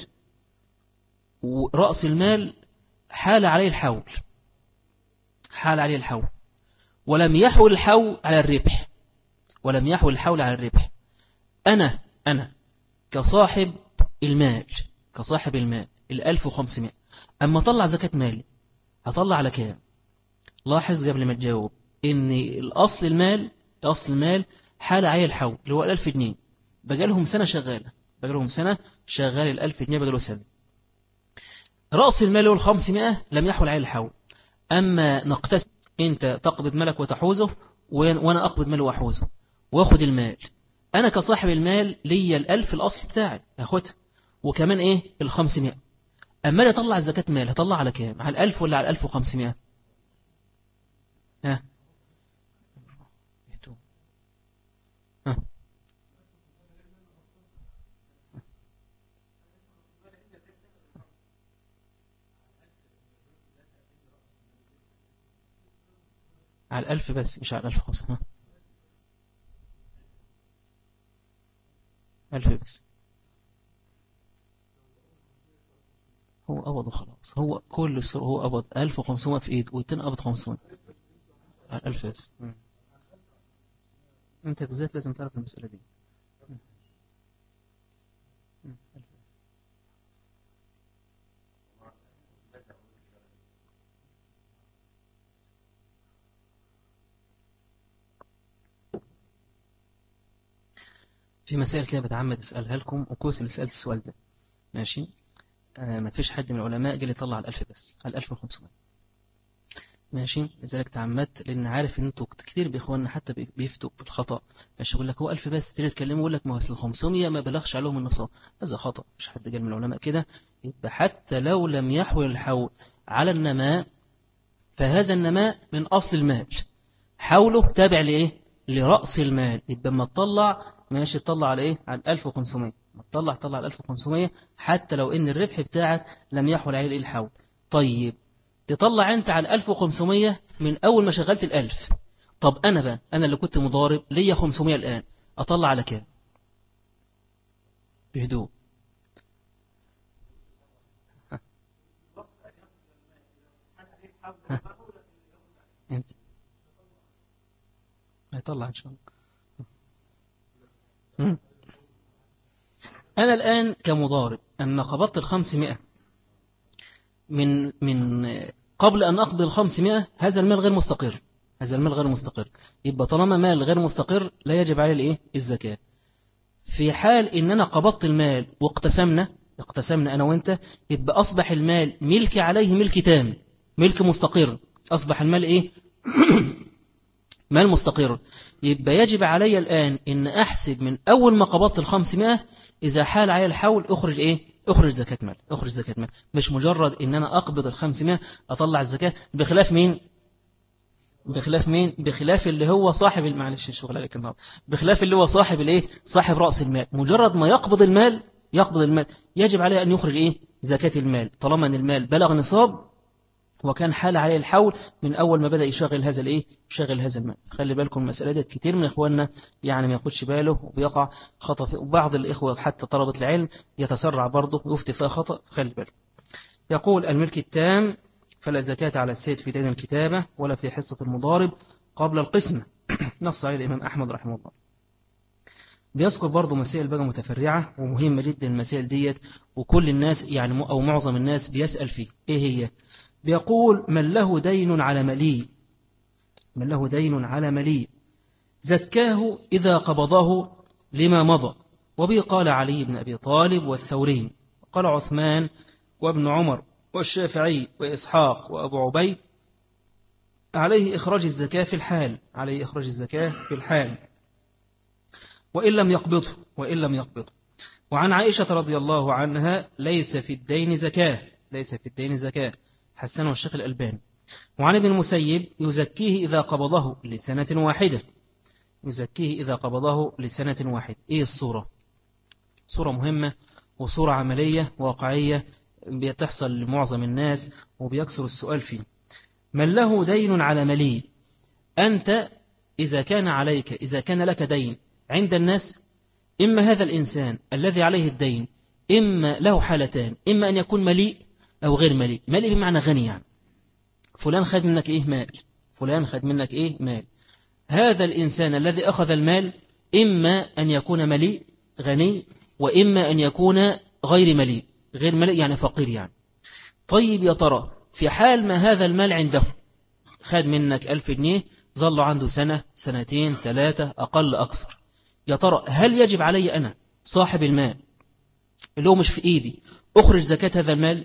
ورأس المال حال عليه الحول، حال عليه الحول، ولم يحول الحول على الربح، ولم يحول الحول على الربح. أنا كصاحب المال، كصاحب المال 1500، أما طلع زكاة مالي هطلع على كام؟ لاحظ قبل ما تجاوب إن الأصل المال، أصل المال حال عليه الحول اللي هو 1000 جنيه، بقى لهم سنة شغالة، بقى لهم سنة شغال 1000 جنيه، بقى له سنة. رأس المال هو 500 لم يحول عليه الحول. أما نقتسم، أنت تقبض مالك وتحوزه، وأنا أقبض مالي وأحوزه وأخذ المال. أنا كصاحب المال ليا 1000 الأصل بتاعي أخذها، وكمان إيه 500. أما اللي أطلع الزكاة مال هطلع على كام؟ على 1000 ولا على 1500؟ ها ها على 1000 بس، مش على 1500. 1000 بس. هو قبض خلاص، هو كل سوء هو قبض 1500 في إيد، والتاني قبض 500 على 1000 بس. أنت بالذات لازم تعرف المسألة دي. في مسائل كده بتعمد أسألها لكم، وكويس اللي سألت السؤال ده. ماشي. ما فيش حد من العلماء جه يطلع على 1000 بس، على 1500. ماشي. لذلك تعمدت، لأن عارف إن أنتوا كتير بإخواننا حتى بيفتوا بالخطأ. ماشي، يقول لك هو 1000 بس، تيجي تكلمه يقول لك ما هو أصل 500 ما بلغش عليهم النصاب. هذا خطأ، مش حد قال من العلماء كده. يبقى حتى لو لم يحول الحول على النماء، فهذا النماء من أصل المال، حوله تابع لإيه؟ لرأس المال. يبقى ما تطلع، ماشي، تطلع على إيه؟ على 1500. ما تطلع، طلع على 1500 حتى لو إن الربح بتاعك لم يحول عليه الحول. طيب تطلع أنت على 1500 من أول ما شغلت 1000. طب أنا بقى، أنا اللي كنت مضارب ليا 500 الآن، أطلع على كام؟ بهدوء. أنت هيطلع إن شاء الله. أنا الآن كمضارب أما قبضت 500 من قبل أن أقضي 500، هذا المال غير مستقر، هذا المال غير مستقر. يبقى طالما مال غير مستقر لا يجب عليه الإيه؟ الزكاة. في حال إن أنا قبضت المال واقتسمنا، اقتسمنا أنا وأنت، يبقى أصبح المال ملك عليه، ملك تام، ملك مستقر. أصبح المال إيه؟ مال مستقر. يبقى يجب علي الآن إن أحسب من أول ما قبضت 500، إذا حال علي الحول أخرج إيه؟ أخرج زكاة مال، أخرج زكاة مال. مش مجرد إن أنا أقبض 500 أطلع الزكاة. بخلاف مين؟ بخلاف مين؟ بخلاف اللي هو صاحب معلش الشغل عليك النهارده، بخلاف اللي هو صاحب الإيه؟ صاحب رأس المال. مجرد ما يقبض المال، يقبض المال، يجب عليه أن يخرج إيه؟ زكاة المال، طالما أن المال بلغ نصاب وكان حال عليه الحول من أول ما بدأ يشغل هذا الإيه؟ يشغل هذا المال. خلي بالكم المسألة دي كتير من إخواننا يعني ما ياخدش باله وبيقع خطأ، وبعض الإخوة حتى طلبة العلم يتسرع برضه ويفتي فيها خطأ. خلي بالكم. يقول الملك التام فلا زكاة على السيد في دين الكتابة ولا في حصة المضارب قبل القسمة. نص عليه الإمام أحمد رحمه الله. بيذكر برضو مسائل بقى متفرعة ومهمة جدا المسائل ديت، وكل الناس يعني أو معظم الناس بيسأل فيه إيه هي. بيقول من له دين على مليء، من له دين على مليء زكاه إذا قبضه لما مضى. وبه قال علي بن أبي طالب والثوري، قال عثمان وابن عمر والشافعي وإسحاق وأبو عبيد عليه إخراج الزكاة في الحال، عليه إخراج الزكاة في الحال وإن لم يقبضه، وإن لم يقبضه. وعن عائشة رضي الله عنها ليس في الدين زكاة، ليس في الدين زكاة، حسنه الشيخ الألباني. وعن ابن المسيب يزكيه إذا قبضه لسنة واحدة، يزكيه إذا قبضه لسنة واحدة. إيه الصورة؟ صورة مهمة وصورة عملية واقعية بتحصل لمعظم الناس وبيكسر السؤال فيه. من له دين على مليء، أنت إذا كان عليك، إذا كان لك دين عند الناس، إما هذا الإنسان الذي عليه الدين إما له حالتان، إما أن يكون مليء أو غير مليء. مليء بمعنى غني، يعني فلان خد منك إيه مال، فلان خد منك إيه مال. هذا الإنسان الذي أخذ المال إما أن يكون مليء غني، وإما أن يكون غير مليء، غير مليء يعني فقير يعني. طيب يا ترى في حال ما هذا المال عنده، خد منك 1000 جنيه، ظل عنده سنة سنتين ثلاثة أقل أكثر، يا ترى هل يجب علي أنا صاحب المال اللي هو مش في إيدي أخرج زكاة هذا المال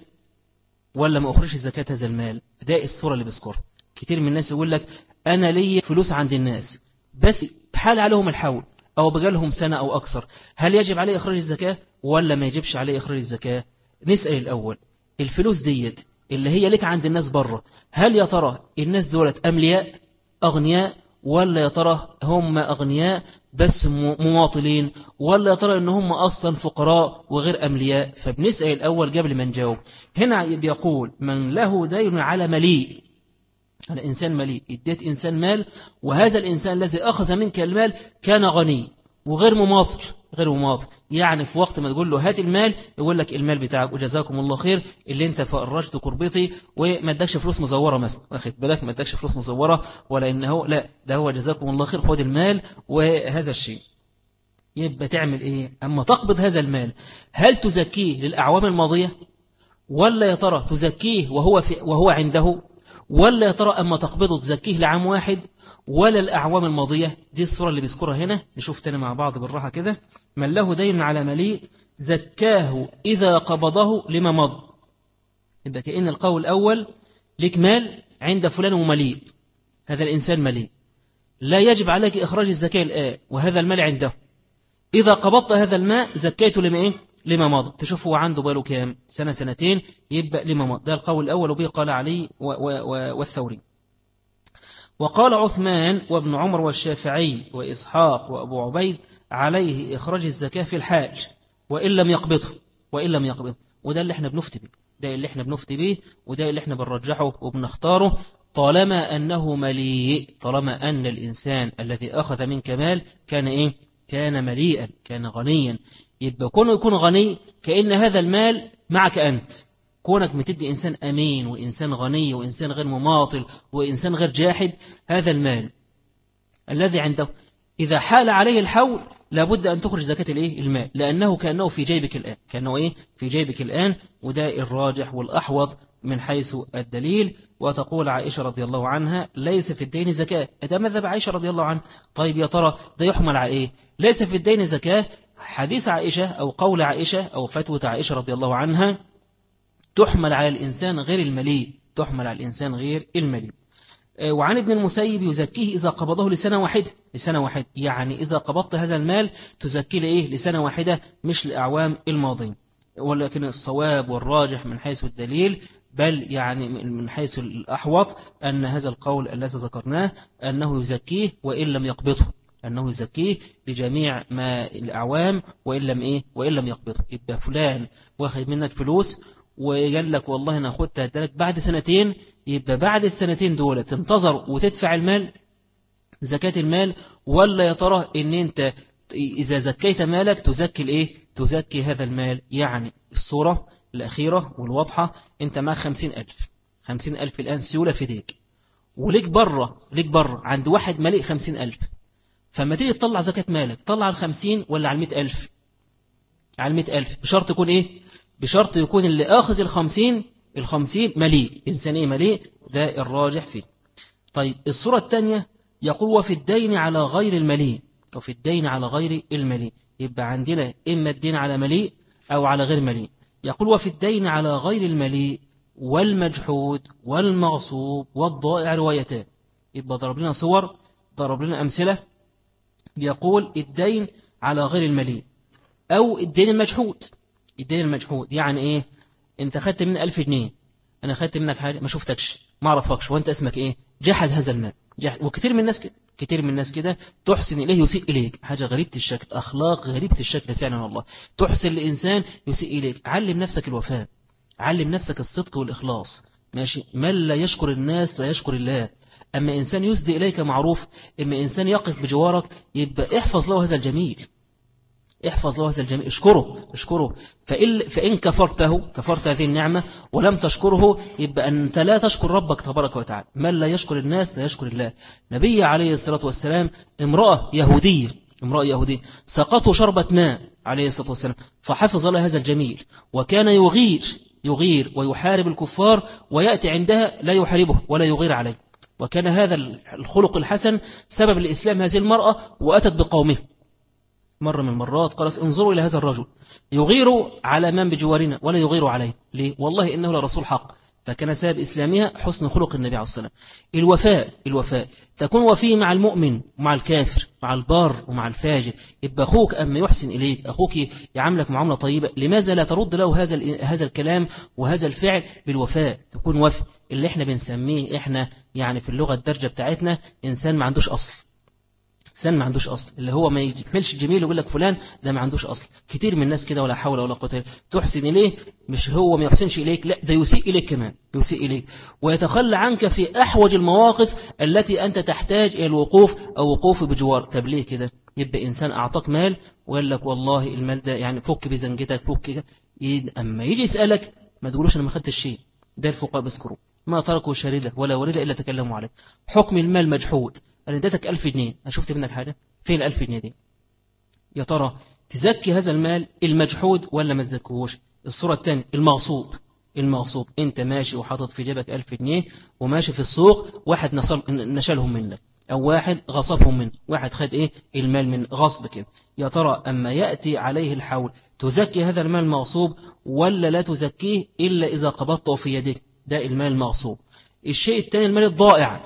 ولا ما أخرجش زكاة هذا المال؟ ده الصورة اللي بذكرها. كتير من الناس يقول لك أنا لي فلوس عند الناس بس بحال عليهم الحول أو بقالهم سنة أو أكثر، هل يجب عليه إخراج الزكاة ولا ما يجبش عليه إخراج الزكاة؟ نسأل الأول، الفلوس ديت اللي هي لك عند الناس بره، هل يا ترى الناس دولت أملياء أغنياء، ولا يا ترى هم أغنياء بس مواطلين، ولا يا ترى إن هم أصلا فقراء وغير أملياء؟ فبنسأل الأول قبل ما نجاوب. هنا بيقول من له دين على مليء، على إنسان مليء، اديت إنسان مال وهذا الإنسان الذي أخذ منك المال كان غني وغير مماطل، غير مماطل، يعني في وقت ما تقول له هات المال يقول لك المال بتاعك وجزاكم الله خير اللي انت فرجت كربتي وما ادكش فلوس مزورة مثلا، واخد بالك، ما ادكش فلوس مزورة ولا إنه لا، ده هو جزاكم الله خير خد المال وهذا الشيء. يبقى تعمل إيه أما تقبض هذا المال؟ هل تزكيه للأعوام الماضية ولا يا ترى تزكيه وهو عنده، ولا يا ترى أما تقبضه تزكيه لعام واحد ولا الأعوام الماضية؟ دي الصورة اللي بيذكرها هنا. نشوف تاني مع بعض بالراحة كده. من له دين على مليء زكاه إذا قبضه لما مضى. يبقى كأن القول الأول لك مال عند فلان ومليء، هذا الإنسان مليء، لا يجب عليك إخراج الزكاة الآن وهذا المال عنده. إذا قبضت هذا الماء زكيته لما إيه؟ لما مضى. تشوف هو عنده باله كام سنة سنتين، يبقى لما مضى. ده القول الأول وبه قال علي والثوري. وقال عثمان وابن عمر والشافعي وإسحاق وأبو عبيد عليه إخراج الزكاة في الحاج وإن لم يقبضه، وإن لم يقبضه. وده اللي احنا بنفتي به، ده اللي احنا بنفتي به، وده اللي احنا بنرجحه وبنختاره طالما أنه مليء، طالما أن الإنسان الذي أخذ منك مال كان إيه؟ كان مليئا، كان غنيا. يبقى كونه يكون غني كأن هذا المال معك أنت، كونك متدي إنسان أمين وإنسان غني وإنسان غير مماطل وإنسان غير جاحد، هذا المال الذي عنده إذا حال عليه الحول لابد أن تخرج زكاة الإيه؟ المال، لأنه كأنه في جيبك الآن، كأنه إيه؟ في جيبك الآن. وده الراجح والأحوط من حيث الدليل. وتقول عائشة رضي الله عنها ليس في الدين زكاة. ده مذهب عائشة رضي الله عنها. طيب يا ترى ده يحمل على إيه؟ ليس في الدين زكاة، حديث عائشة أو قول عائشة أو فتوى عائشة رضي الله عنها تحمل على الإنسان غير المليء، تحمل على الإنسان غير المليء. وعن ابن المسيب يزكيه إذا قبضه لسنة واحدة، لسنة واحدة يعني إذا قبضت هذا المال تزكيه لإيه؟ لسنة واحدة مش لأعوام الماضين. ولكن الصواب والراجح من حيث الدليل بل يعني من حيث الأحوط أن هذا القول الذي ذكرناه أنه يزكيه وإن لم يقبضه، أنه يزكيه لجميع ما الأعوام وإن لم إيه؟ وإن لم يقبضه. يبقى فلان واخد منك فلوس وقال لك والله أنا أخدتها لك بعد سنتين، يبقى بعد السنتين دول تنتظر وتدفع المال زكاة المال، ولا يا ترى إن أنت إذا زكيت مالك تزكي الإيه؟ تزكي هذا المال. يعني الصورة الأخيرة والواضحة، أنت معك 50,000، 50,000 الآن سيولة في ديك، وليك بره، ليك بره عند واحد مليء 50,000، فما تيجي تطلع زكاة مالك طلع على 50 ولا على 100,000؟ على 100,000. بشرط يكون إيه؟ بشرط يكون اللي آخذ ال50 مليء، إنسانية مليء، ده الراجح فيه. طيب الصورة الثانية يقول وفي الدين على غير المليء، وفي الدين على غير المليء، يبقى عندنا إما الدين على مليء أو على غير مليء. يقول وفي الدين على غير المليء والمجحود والمغصوب والضائع روايتان. يبقى ضرب لنا صور، ضرب لنا أمثلة. بيقول الدين على غير المليء أو الدين المجحود. الدين المجحود يعني إيه؟ أنت خدت مني 1000 جنيه، أنا خدت منك حاجة ما شفتكش ما أعرفكش، وأنت اسمك إيه؟ جحد هذا المال. جحد. وكثير من الناس كده، كثير من الناس كده تحسن إليه يسيء إليك، حاجة غريبة الشكل، أخلاق غريبة الشكل فعلا والله. تحسن لإنسان يسيء إليك. علم نفسك الوفاء، علم نفسك الصدق والإخلاص. ماشي؟ من لا يشكر الناس لا يشكر الله. أما إنسان يسدي إليك معروف، إما إنسان يقف بجوارك، يبقى احفظ له هذا الجميل، احفظ له هذا الجميل، اشكره. فإن كفرت هذه النعمة ولم تشكره، يبقى أنت لا تشكر ربك تبارك وتعالى. من لا يشكر الناس لا يشكر الله. نبي عليه الصلاة والسلام امرأة يهودية سقطه شربة ماء عليه الصلاة والسلام، فحفظ لها هذا الجميل، وكان يغير ويحارب الكفار، ويأتي عندها لا يحاربه ولا يغير عليه. وكان هذا الخلق الحسن سبب لإسلام هذه المرأة، وأتت بقومه مرة من المرات قالت انظروا إلى هذا الرجل يغير على من بجوارنا ولا يغير عليه. ليه؟ والله إنه لرسول حق. فكان سبب إسلامها حسن خلق النبي عليه الصلاة والسلام. الوفاء تكون وفيه مع المؤمن ومع الكافر، مع البار ومع الفاجر. يبقى أخوك أما يحسن إليك، أخوك يعاملك معاملة طيبة، لماذا لا ترد له هذا الكلام وهذا الفعل بالوفاء؟ تكون وفي اللي احنا بنسميه احنا يعني في اللغة الدرجة بتاعتنا إنسان ما عندوش أصل. إنسان ما عندوش أصل، اللي هو ما يجملش جميل ويقول لك فلان ده ما عندوش أصل. كتير من الناس كده، ولا حول ولا قوة إلا بالله. تحسن إليه، مش هو ما يحسنش إليك، لا ده يسيء إليك كمان، يسيء إليك ويتخلى عنك في أحوج المواقف التي أنت تحتاج إلى الوقوف أو وقوف بجوار. طب ليه كده؟ يبقى إنسان أعطاك مال وقال لك والله المال ده يعني فك بزنجتك فك، أما يجي يسألك ما تقولوش أنا ما خدتش شيء. ده الفقهاء بيذكروا ما تركوا شريدة ولا وريدة إلا تكلموا عليه. حكم المال مجحود. أنا اديتك 1000 جنيه، أنا شفت منك حاجة، فين 1000 جنيه دي؟ يا ترى تزكي هذا المال المجحود ولا ما تزكوهوش؟ الصورة الثانية المغصوب. أنت ماشي وحاطط في جيبك 1000 جنيه، وماشي في السوق، واحد نشلهم منك، أو واحد غصبهم منك، واحد خد إيه المال من غصب كده. يا ترى أما يأتي عليه الحول تزكي هذا المال المغصوب ولا لا تزكيه إلا إذا قبضته في يدك؟ ده المال المغصوب. الشيء الثاني المال الضائع.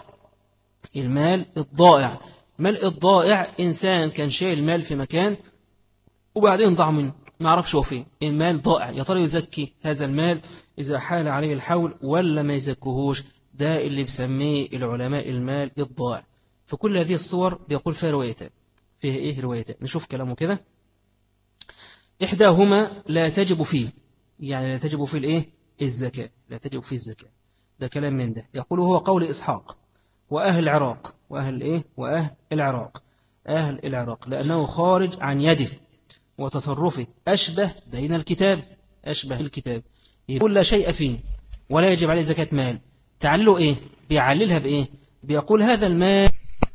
المال الضائع إنسان كان شايل المال في مكان وبعدين ضاع منه، ما عرفش هو فين. المال ضائع، يا ترى يزكي هذا المال إذا حال عليه الحول ولا ما يزكوهوش؟ ده اللي بسميه العلماء المال الضائع. في كل هذه الصور بيقول فيها روايتان. فيها إيه روايتان؟ نشوف كلامه كده. إحداهما لا تجب فيه، يعني لا تجب فيه الإيه؟ الزكاة، لا تجب فيه الزكاة. ده كلام من ده. يقول هو قول إسحاق وأهل العراق. أهل العراق لأنه خارج عن يده وتصرفه أشبه دين الكتاب، يقول لا شيء فيه ولا يجب عليه زكاة مال. تعلله إيه؟ بيعللها بإيه؟ بيقول هذا المال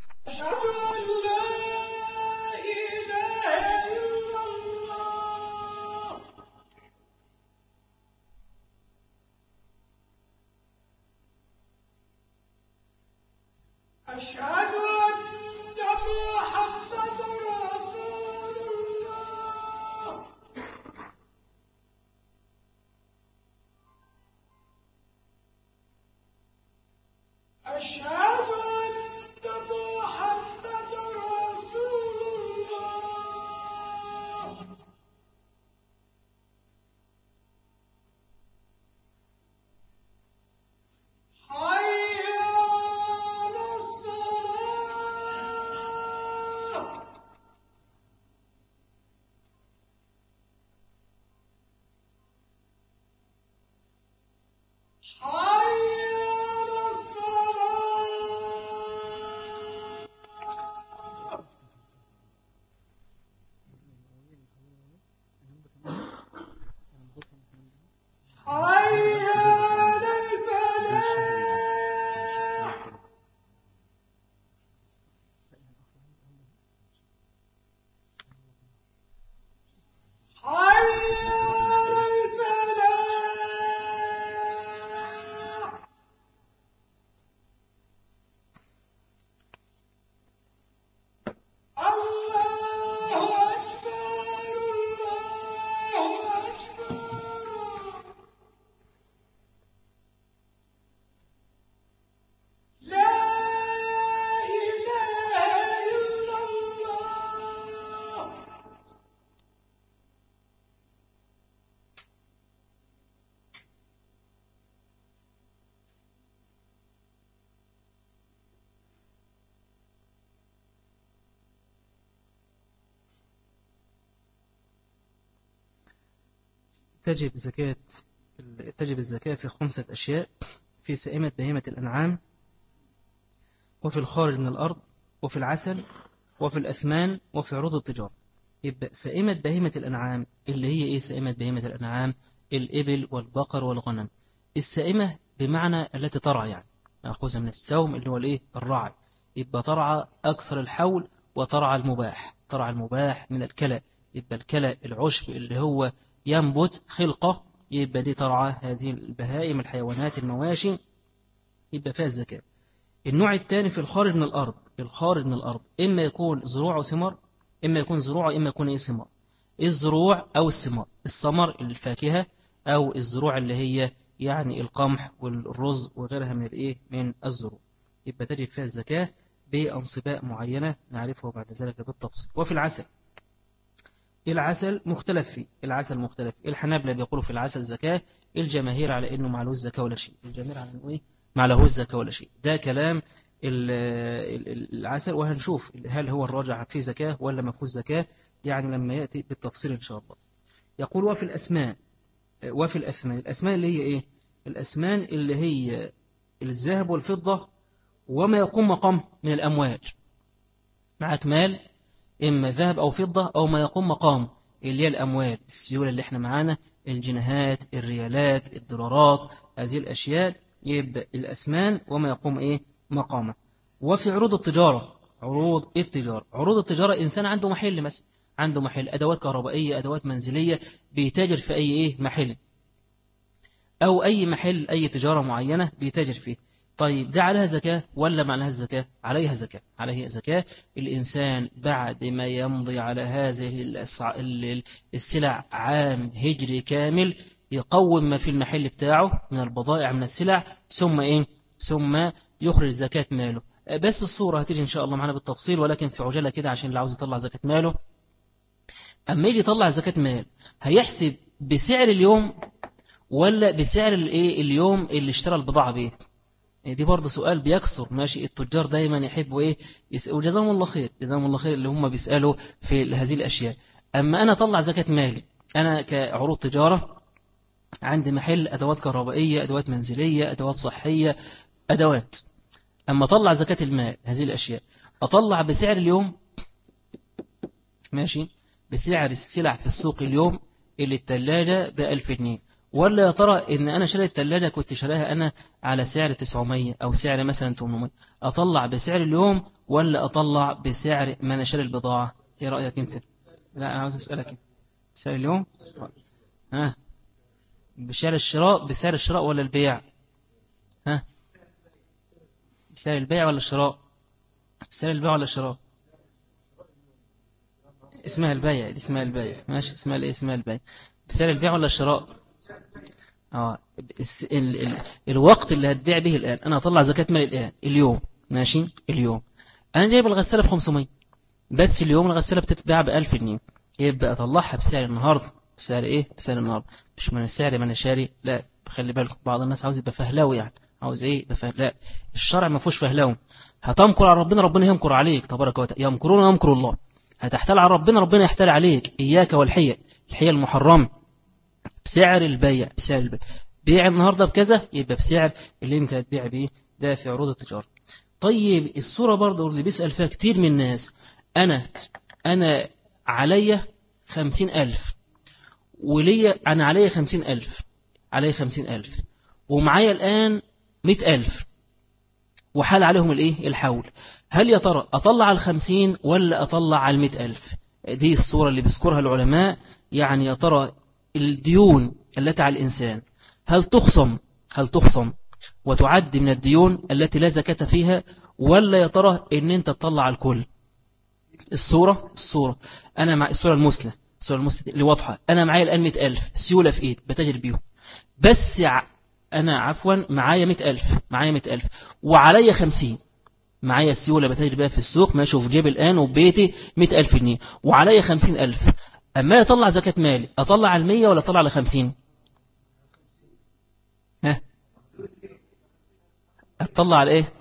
أشهد أن محمد رسول الله. أشهد أن محمد رسول الله. حي على الصلاة. تجب زكاة تجب الزكاة في 5 أشياء: في سائمة بهيمة الأنعام، وفي الخارج من الأرض، وفي العسل، وفي الأثمان، وفي عروض التجارة. يبقى سائمة بهيمة الأنعام اللي هي إيه؟ سائمة بهيمة الأنعام الإبل والبقر والغنم. السائمة بمعنى التي ترعى، يعني نأخذها من السوم اللي هو الإيه؟ الرعي. يبقى ترعى أكثر الحول، وترعى المباح، ترعى المباح من الكلى. يبقى الكلى العشب اللي هو ينبت خلقة، يبقى دي ترعى هذه البهائم الحيوانات المواشي، يبقى فيها الزكاة. النوع الثاني في الخارج من الأرض. الخارج من الأرض إما يكون زروع وثمار، إما يكون زروع، إما يكون إيه؟ ثمار. الزروع أو الثمار، الثمر الفاكهة، أو الزروع اللي هي يعني القمح والرز وغيرها من الإيه؟ من الزروع. يبقى تجب فيها الزكاة بأنصباء معينة نعرفه بعد ذلك بالتفصيل. وفي العسل، العسل مختلف فيه، العسل مختلف. الحنابلة بيقولوا في العسل زكاة، الجماهير على إنه معلوش زكاة ولا شيء. الجماهير على إنه إيه؟ معلوش زكاة ولا شيء. ده كلام العسل، وهنشوف هل هو الراجع فيه زكاة ولا ما فيهوش زكاة يعني لما يأتي بالتفصيل إن شاء الله. يقول وفي الأسمان، وفي الأثمان. الأثمان اللي هي إيه؟ الأثمان اللي هي الذهب والفضة وما يقوم مقام من الأموال. معك مال إما ذهب أو فضة أو ما يقوم مقام اللي هي الأموال، السيولة اللي احنا معانا، الجنيهات، الريالات، الدولارات، هذه الأشياء، يبقى الأثمان وما يقوم إيه؟ مقامه. وفي عروض التجارة، عروض التجارة، عروض التجارة إنسان عنده محل مثلا، عنده محل أدوات كهربائية، أدوات منزلية، بيتاجر في أي إيه؟ محل، أو أي محل، أي تجارة معينة بيتاجر فيه. طيب ده عليها زكاة ولا ما عليها زكاة؟ عليها زكاة، عليها زكاة. الإنسان بعد ما يمضي على هذه السلع عام هجري كامل، يقوم ما في المحل بتاعه من البضائع من السلع، ثم إيه؟ ثم يخرج زكاة ماله. بس الصورة هتيجي إن شاء الله معنا بالتفصيل، ولكن في عجالة كده عشان اللي عاوز يطلع زكاة ماله. أما يجي يطلع زكاة مال، هيحسب بسعر اليوم ولا بسعر الايه اليوم اللي اشترى البضاعة بيه؟ دي برضه سؤال بيكسر ماشي. التجار دايما يحبوا ايه؟ يسألوا. جزاهم الله خير، جزاهم الله خير اللي هم بيسألوا في هذه الأشياء. أما أنا أطلع زكاة مالي، أنا كعروض تجارة عندي محل أدوات كهربائية، أدوات منزلية، أدوات صحية، أدوات. أما أطلع زكاة المال هذه الأشياء، أطلع بسعر اليوم ماشي، بسعر السلع في السوق اليوم، اللي التلاجة ب1000 جنيه، ولا يا ترى إن أنا شريت التلاجة كنت شراها أنا على سعر 900 أو سعر مثلا 800، أطلع بسعر اليوم ولا أطلع بسعر ما أنا شاري البضاعة؟ إيه رأيك أنت؟ لا أنا عاوز أسألك، بسعر اليوم؟ ها، بسعر الشراء، بسعر الشراء ولا البيع؟ ها، بسعر البيع ولا الشراء؟ بسعر البيع ولا الشراء؟ اسمها البيع، دي اسمها البيع ماشي. اسمها الايه؟ اسمها البيع. بسعر البيع ولا الشراء؟ الوقت اللي هتبيع به الآن، أنا أطلع زكاة مال الآن اليوم ماشي. اليوم أنا جايب الغسالة ب500، بس اليوم الغسالة بتتباع ب1000 جنيه، يبقى أطلعها بسعر النهاردة. بسعر إيه؟ بسعر النهاردة، مش من السعر ما أنا شاري. لا، خلي بالكم، بعض الناس عاوز يبقى فهلاوي، يعني عاوز إيه؟ لا، الشرع ما فيهوش فهلاوي. هتمكر على ربنا، ربنا يمكر عليك تبارك وتعالى. يمكرون ويمكر الله. هتحتال على ربنا، ربنا يحتال عليك. إياك والحية، الحية المحرمة. بسعر البيع، بسعر البيع، بيع النهاردة بكذا، يبقى بسعر اللي انت هتبيع بيه. ده في عروض التجارة. طيب الصورة برضه اللي بيسأل فيها كتير من الناس، أنا علي 50,000، وليا أنا علي 50,000، علي 50,000، ومعايا الآن 100,000، وحال عليهم الإيه؟ الحول. هل يا ترى أطلع 50 ولا أطلع 100,000؟ دي الصورة اللي بيذكرها العلماء. يعني يا ترى الديون التي على الإنسان هل تخصم وتعد من الديون التي لا زكاة فيها، ولا يا ترى إن أنت تطلع الكل؟ الصورة أنا مع الصورة المثلى اللي واضحة. أنا معايا الآن 100,000 سيولة في إيد بتاجر بيهم، بس أنا عفوا معايا 100,000 وعليا 50. معايا السيولة بتاجر بيها في السوق ماشي، وفي جيب الآن وبيتي 100,000 جنيه، وعليا 50,000. أما أطلع زكاة مالي، أطلع على 100 ولا أطلع على 50؟ ها، أطلع على إيه؟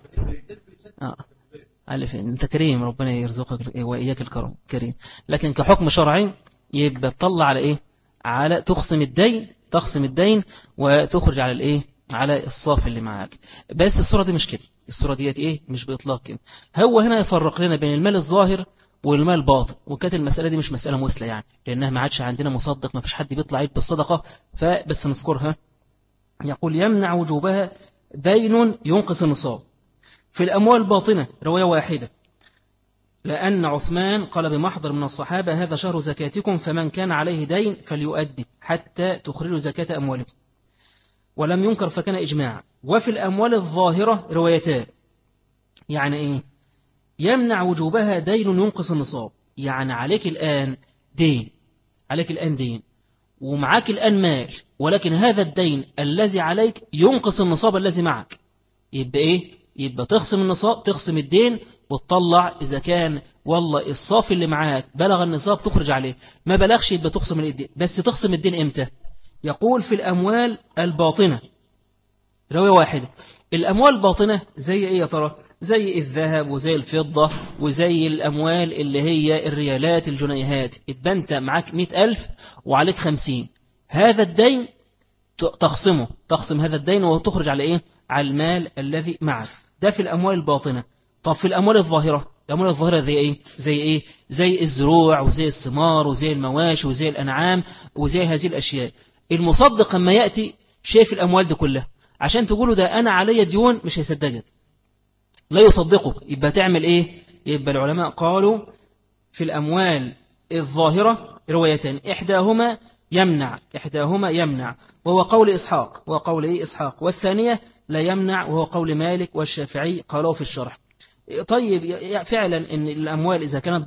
على فين؟ أنت كريم، ربنا يرزقك وإياك الكرم كريم. لكن كحكم شرعي يبقى تطلع على إيه؟ على تخصم الدين وتخرج على الإيه؟ على الصافي اللي معاك. بس الصورة دي مش كده، الصورة ديت إيه؟ مش بإطلاق كده. هو هنا يفرق لنا بين المال الظاهر والمال الباطن، وكانت المسألة دي مش مسألة مسلة يعني، لأنها ما عادش عندنا مصدق، ما فيش حد بيطلع عيد بالصدقة، فبس نذكرها. يقول يمنع وجوبها دين ينقص النصاب. في الأموال الباطنة رواية واحدة، لأن عثمان قال بمحضر من الصحابة هذا شهر زكاتكم فمن كان عليه دين فليؤدي حتى تخرجوا زكاة أموالكم، ولم ينكر فكان إجماع. وفي الأموال الظاهرة روايتان، يعني إيه؟ يمنع وجوبها دين ينقص النصاب، يعني عليك الآن دين ومعاك الآن مال، ولكن هذا الدين الذي عليك ينقص النصاب الذي معك، يبقى إيه؟ يبقى تخصم النصاب، تخصم الدين وتطلع إذا كان والله الصافي اللي معاك بلغ النصاب تخرج عليه، ما بلغش يبقى تخصم الدين. بس تخصم الدين إمتى؟ يقول في الأموال الباطنة رواية واحدة. الأموال الباطنة زي إيه يا ترى؟ زي الذهب وزي الفضة وزي الأموال اللي هي الريالات الجنيهات. يبقى أنت معاك 100,000 وعليك 50، هذا الدين تخصم هذا الدين وتخرج على إيه؟ على المال الذي معك. ده في الأموال الباطنة. طب في الأموال الظاهرة، الأموال الظاهرة زي إيه؟ زي الزروع وزي الثمار وزي المواشي وزي الأنعام وزي هذه الأشياء. المصدق لما يأتي شايف الأموال دي كلها عشان تقوله ده أنا علي ديون، مش هيصدقك، لا يصدقك. يبقى تعمل إيه؟ يبقى العلماء قالوا في الأموال الظاهرة روايتان، إحداهما يمنع وهو قول إسحاق، والثانية لا يمنع وهو قول مالك والشافعي قالوا في الشرح. طيب فعلا إن الأموال إذا كانت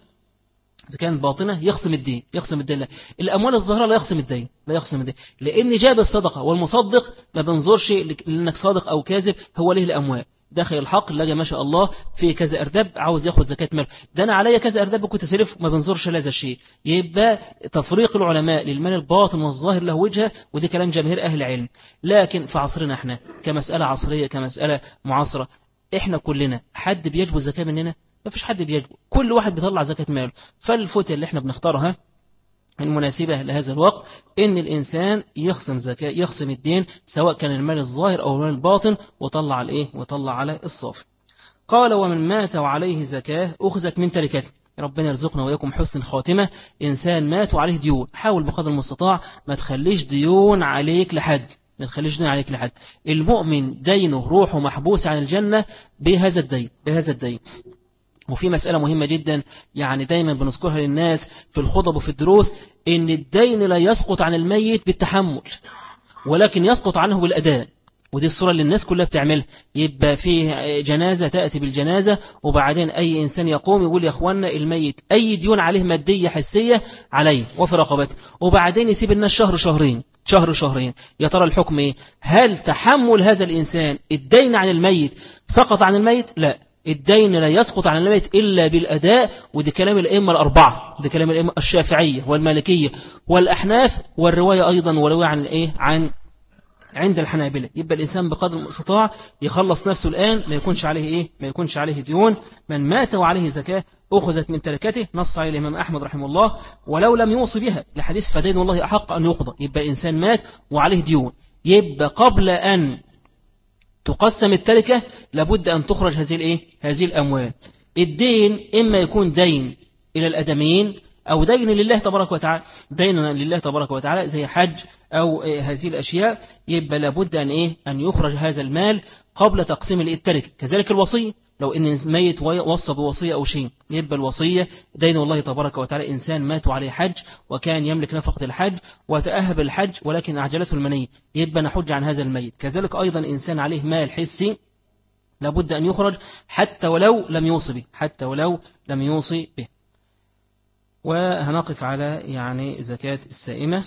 باطنة يخصم الدين لا. الأموال الظاهرة لا يخصم الدين لأن جاب الصدقة، والمصدق ما بنظرش لأنك صادق أو كاذب، هو له الأموال داخل الحق لقى ما شاء الله في كذا أرداب عاوز ياخد زكاة مال، ده أنا عليا كذا أرداب كنت سلف، ما بنظرش لهذا الشيء. يبقى تفريق العلماء للمال الباطن والظاهر له وجهة، ودي كلام جماهير أهل العلم. لكن في عصرنا احنا كمسألة عصرية كمسألة معاصرة، احنا كلنا حد بيجب الزكاة مننا؟ ما فيش حد بيجب، كل واحد بيطلع زكاة ماله. فالفتة اللي احنا بنختارها المناسبة لهذا الوقت إن الإنسان يخصم الدين سواء كان المال الظاهر أو المال الباطن وطلع على الصافي. قال ومن مات وعليه زكاة أخذت من تركته. ربنا يرزقنا وياكم حسن الخاتمة. إنسان مات وعليه ديون، حاول بقدر المستطاع ما تخليش ديون عليك لحد. المؤمن دينه روحه محبوس عن الجنة بهذا الدين. وفي مسألة مهمة جدا يعني دايما بنذكرها للناس في الخطب وفي الدروس، إن الدين لا يسقط عن الميت بالتحمل، ولكن يسقط عنه بالأداء. ودي الصورة اللي الناس كلها بتعملها. يبقى فيه جنازة تأتي بالجنازة، وبعدين أي إنسان يقوم يقول يا أخوانا الميت أي ديون عليه مادية حسية عليه وفي رقبته، وبعدين يسيب الناس شهرين. يا ترى الحكم إيه؟ هل تحمل هذا الإنسان الدين عن الميت سقط عن الميت؟ لا، الدين لا يسقط عن الميت إلا بالأداء. ودي كلام الأئمة الأربعة، دي كلام الأئمة الشافعية والمالكية والأحناف، والرواية أيضا ورواية عند الحنابلة. يبقى الإنسان بقدر المستطاع يخلص نفسه الآن، ما يكونش عليه ديون. من مات وعليه زكاة أخذت من تركته، نص عليه الإمام أحمد رحمه الله، ولو لم يوصي بها لحديث فدين والله أحق أن يقضى. يبقى الإنسان مات وعليه ديون، يبقى قبل أن تقسم التركة لابد أن تخرج هذه الأموال. الدين إما يكون دين إلى الأدميين أو دين لله تبارك وتعالى، ديننا لله تبارك وتعالى زي حج أو هذه الأشياء. يبقى لابد أن يخرج هذا المال قبل تقسيم التركة. كذلك الوصية، لو إن ميت وصى بوصية أو شيء، يبقى الوصية دين الله تبارك وتعالى. إنسان مات عليه حج وكان يملك نفقة الحج وتأهب الحج ولكن أعجلته المنية، يبقى نحج عن هذا الميت. كذلك أيضا إنسان عليه مال حسي لابد أن يخرج حتى ولو لم يوصي به. وهنقف على زكاة السائمة.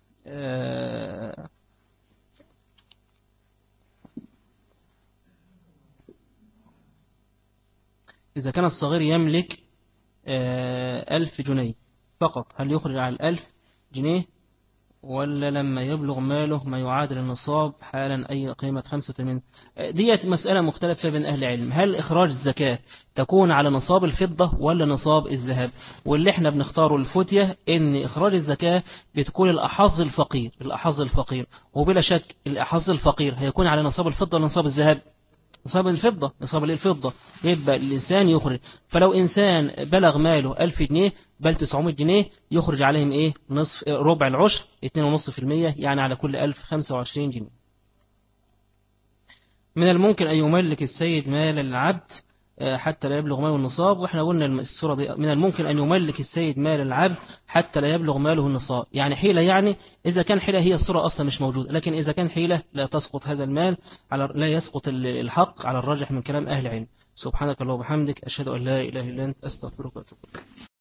إذا كان الصغير يملك 1000 جنيه فقط، هل يخرج على 1000 جنيه ولا لما يبلغ ماله ما يعادل النصاب حالا أي قيمة 85؟ ديت مسألة مختلف فيها بين أهل العلم. هل إخراج الزكاة تكون على نصاب الفضة ولا نصاب الذهب؟ واللي احنا بنختاره الفتية إن إخراج الزكاة بتكون الأحظ الفقير، الأحظ الفقير، وبلا شك الأحظ الفقير هيكون على نصاب الفضة ولا نصاب الذهب؟ نصاب الفضة، نصاب الفضة. يبقى الإنسان يخرج، فلو إنسان بلغ ماله 1000 جنيه بل 900 جنيه يخرج عليهم إيه؟ نصف ربع العشر 2.5%، يعني على كل 1000 25 جنيه. من الممكن أن يملك السيد مال العبد حتى لا يبلغ ماله النصاب، وإحنا قلنا السورة دي من الممكن أن يملك السيد مال العبد حتى لا يبلغ ماله النصاب، يعني حيلة، يعني إذا كان حيلة هي السورة أصلا مش موجودة، لكن إذا كان حيلة لا تسقط هذا المال لا يسقط الحق على الراجح من كلام أهل العلم. سبحانك اللهم وبحمدك أشهد أن لا إله إلا أنت أستغفرك وأتوب إليك.